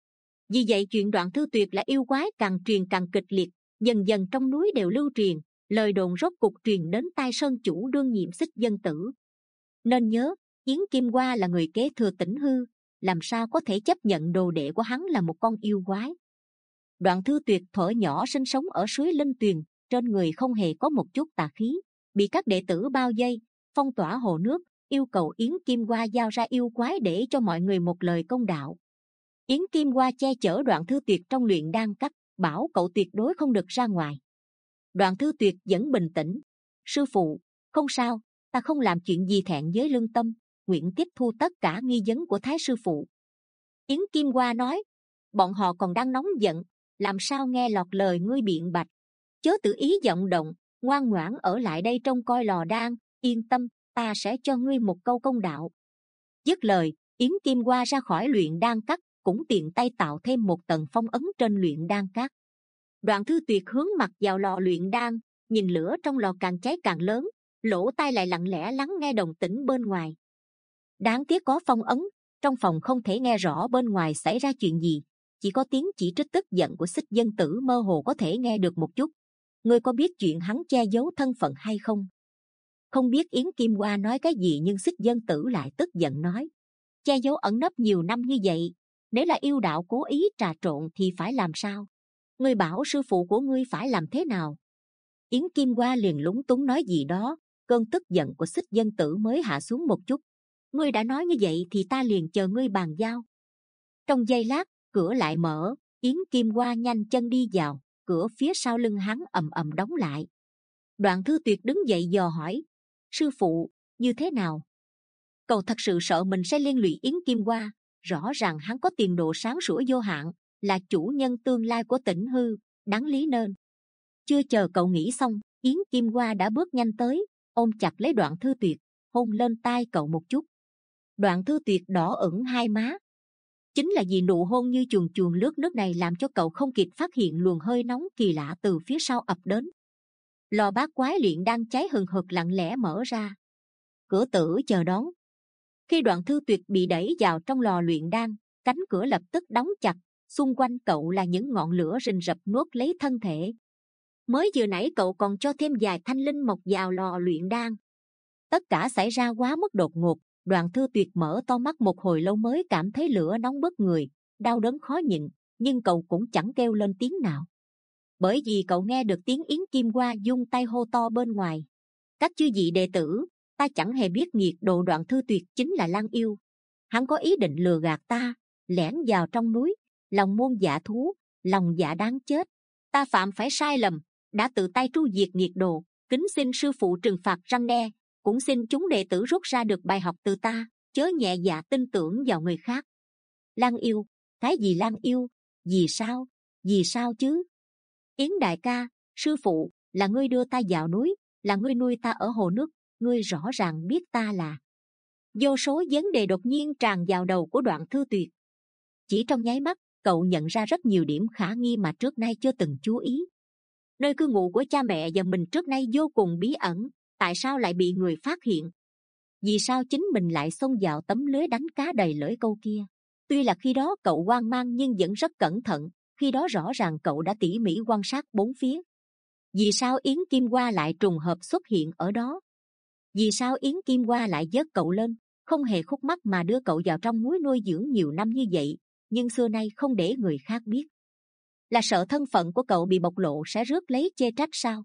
Vì vậy chuyện Đoạn Thư Tuyệt là yêu quái càng truyền càng kịch liệt, dần dần trong núi đều lưu truyền, lời đồn rốt cục truyền đến tai sơn chủ đương nhiệm Xích Dân Tử. Nên nhớ, Yến Kim Hoa là người kế thừa Tĩnh Hư, làm sao có thể chấp nhận đồ đệ của hắn là một con yêu quái. Đoạn Thư Tuyệt thuở nhỏ sinh sống ở suối Linh Tuyền, trên người không hề có một chút tà khí, bị các đệ tử bao vây, phong tỏa hồ nước, yêu cầu Yến Kim Hoa giao ra yêu quái để cho mọi người một lời công đạo. Yến Kim Hoa che chở Đoạn Thư Tuyệt trong luyện đan các, bảo cậu tuyệt đối không được ra ngoài. Đoạn Thư Tuyệt vẫn bình tĩnh: Sư phụ, không sao, ta không làm chuyện gì thẹn với lương tâm, nguyện tiếp thu tất cả nghi vấn của Thái sư phụ. Yến Kim Hoa nói: Bọn họ còn đang nóng giận, làm sao nghe lọt lời ngươi biện bạch. Chớ tự ý vọng động, ngoan ngoãn ở lại đây trông coi lò đan, yên tâm, ta sẽ cho ngươi một câu công đạo. Dứt lời, Yến Kim Hoa ra khỏi luyện đan các, cũng tiện tay tạo thêm một tầng phong ấn trên luyện đan các. Đoạn Thư Tuyệt hướng mặt vào lò luyện đan, nhìn lửa trong lò càng cháy càng lớn, lỗ tai lại lặng lẽ lắng nghe động tĩnh bên ngoài. Đáng tiếc có phong ấn, trong phòng không thể nghe rõ bên ngoài xảy ra chuyện gì, chỉ có tiếng chỉ trích tức giận của Xích Dân Tử mơ hồ có thể nghe được một chút. Ngươi có biết chuyện hắn che giấu thân phận hay không? Không biết Yến Kim Hoa nói cái gì, nhưng Xích Dân Tử lại tức giận nói: Che giấu ẩn nấp nhiều năm như vậy, nếu là yêu đạo cố ý trà trộn thì phải làm sao? Ngươi bảo sư phụ của ngươi phải làm thế nào? Yến Kim Hoa liền lúng túng nói gì đó, cơn tức giận của Xích Dân Tử mới hạ xuống một chút. Ngươi đã nói như vậy thì ta liền chờ ngươi bàn giao. Trong giây lát, cửa lại mở, Yến Kim Hoa nhanh chân đi vào, cửa phía sau lưng hắn ầm ầm đóng lại. Đoạn Thư Tuyệt đứng dậy dò hỏi, sư phụ, như thế nào? Cậu thật sự sợ mình sẽ liên lụy Yến Kim Hoa? Rõ ràng hắn có tiền đồ sáng sủa vô hạn, là chủ nhân tương lai của Tĩnh Hư, đáng lý nên. Chưa chờ cậu nghĩ xong, Yến Kim Hoa đã bước nhanh tới, ôm chặt lấy Đoạn Thư Tuyệt, hôn lên tai cậu một chút. Đoạn Thư Tuyệt đỏ ửng hai má. Chính là vì nụ hôn như chuồn chuồn lướt nước này làm cho cậu không kịp phát hiện luồng hơi nóng kỳ lạ từ phía sau ập đến. Lò bát quái luyện đang cháy hừng hực lặng lẽ mở ra. Cửa tử chờ đón. Khi Đoạn Thư Tuyệt bị đẩy vào trong lò luyện đan, cánh cửa lập tức đóng chặt, xung quanh cậu là những ngọn lửa rình rập nuốt lấy thân thể. Mới vừa nãy cậu còn cho thêm vài thanh linh mộc vào lò luyện đan. Tất cả xảy ra quá mức đột ngột. Đoạn Thư Tuyệt mở to mắt một hồi lâu mới cảm thấy lửa nóng bức người, đau đớn khó nhịn, nhưng cậu cũng chẳng kêu lên tiếng nào. Bởi vì cậu nghe được tiếng Yến Kim Hoa dung tay hô to bên ngoài. Các chư vị đệ tử, ta chẳng hề biết nghiệt độ Đoạn Thư Tuyệt chính là Lang Yêu. Hắn có ý định lừa gạt ta, lẻn vào trong núi, lòng muôn dạ thú, lòng dạ đáng chết. Ta phạm phải sai lầm, đã tự tay tru diệt nghiệt độ, kính xin sư phụ trừng phạt răn đe. Cũng xin chúng đệ tử rút ra được bài học từ ta, chớ nhẹ dạ tin tưởng vào người khác. Lang Yêu? Cái gì Lang Yêu? Vì sao? Vì sao chứ? Yến đại ca, sư phụ, là ngươi đưa ta vào núi, là ngươi nuôi ta ở hồ nước, ngươi rõ ràng biết ta là. Vô số vấn đề đột nhiên tràn vào đầu của Đoạn Thư Tuyệt. Chỉ trong nháy mắt, cậu nhận ra rất nhiều điểm khả nghi mà trước nay chưa từng chú ý. Nơi cư ngụ của cha mẹ và mình trước nay vô cùng bí ẩn. Tại sao lại bị người phát hiện? Vì sao chính mình lại xông vào tấm lưới đánh cá đầy lưỡi câu kia? Tuy là khi đó cậu hoang mang nhưng vẫn rất cẩn thận. Khi đó rõ ràng cậu đã tỉ mỉ quan sát bốn phía. Vì sao Yến Kim Hoa lại trùng hợp xuất hiện ở đó? Vì sao Yến Kim Hoa lại vớt cậu lên, không hề khúc mắc mà đưa cậu vào trong núi nuôi dưỡng nhiều năm như vậy, nhưng xưa nay không để người khác biết? Là sợ thân phận của cậu bị bộc lộ sẽ rước lấy chê trách sao?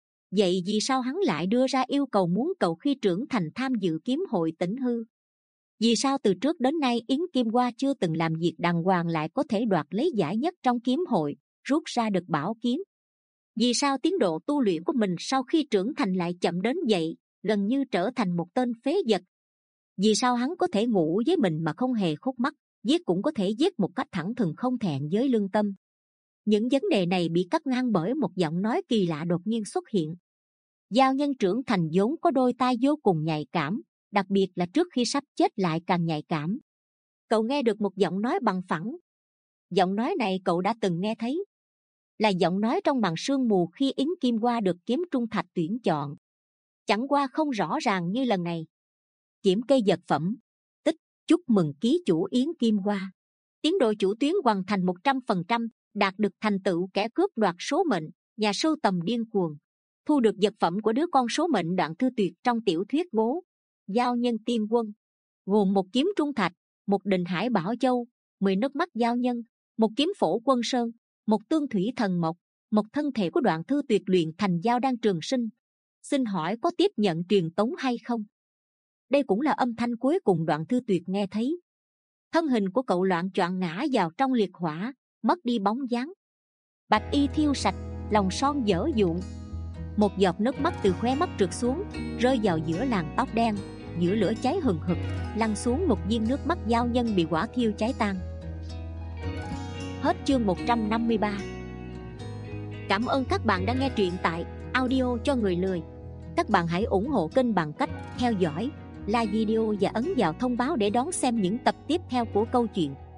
Vậy vì sao hắn lại đưa ra yêu cầu muốn cậu khi trưởng thành tham dự kiếm hội Tĩnh Hư? Vì sao từ trước đến nay Yến Kim Hoa chưa từng làm việc đàng hoàng lại có thể đoạt lấy giải nhất trong kiếm hội, rút ra được bảo kiếm? Vì sao tiến độ tu luyện của mình sau khi trưởng thành lại chậm đến vậy, gần như trở thành một tên phế vật? Vì sao hắn có thể ngủ với mình mà không hề khúc mắc, giết cũng có thể giết một cách thẳng thừng không thẹn với lương tâm? Những vấn đề này bị cắt ngang bởi một giọng nói kỳ lạ đột nhiên xuất hiện. Giao nhân trưởng thành vốn có đôi tai vô cùng nhạy cảm, đặc biệt là trước khi sắp chết lại càng nhạy cảm. Cậu nghe được một giọng nói bằng phẳng. Giọng nói này cậu đã từng nghe thấy. Là giọng nói trong màn sương mù khi Yến Kim Hoa được kiếm trung thạch tuyển chọn. Chẳng qua không rõ ràng như lần này. Kiểm kê vật phẩm. Tích, chúc mừng ký chủ Yến Kim Hoa. Tiến độ chủ tuyến hoàn thành một trăm phần trăm, đạt được thành tựu kẻ cướp đoạt số mệnh, nhà sưu tầm điên cuồng. Thu được vật phẩm của đứa con số mệnh Đoạn Thư Tuyệt trong tiểu thuyết Gố Giao Nhân Tiên Quân, gồm một kiếm trung thạch, một định hải bảo châu, mười nước mắt giao nhân, một kiếm phổ quân sơn, một tương thủy thần mộc, một thân thể của Đoạn Thư Tuyệt luyện thành giao đan trường sinh. Xin hỏi có tiếp nhận truyền tống hay không? Đây cũng là âm thanh cuối cùng Đoạn Thư Tuyệt nghe thấy. Thân hình của cậu loạng choạng ngã vào trong liệt hỏa, mất đi bóng dáng. Bạch y thiêu sạch, lòng son dở dụn. Một giọt nước mắt từ khóe mắt trượt xuống, rơi vào giữa làn tóc đen, giữa lửa cháy hừng hực, lăn xuống một viên nước mắt giao nhân bị hỏa thiêu cháy tan. Hết chương một trăm năm mươi ba. Cảm ơn các bạn đã nghe truyện tại Audio cho người lười. Các bạn hãy ủng hộ kênh bằng cách theo dõi, like video và ấn vào thông báo để đón xem những tập tiếp theo của câu chuyện.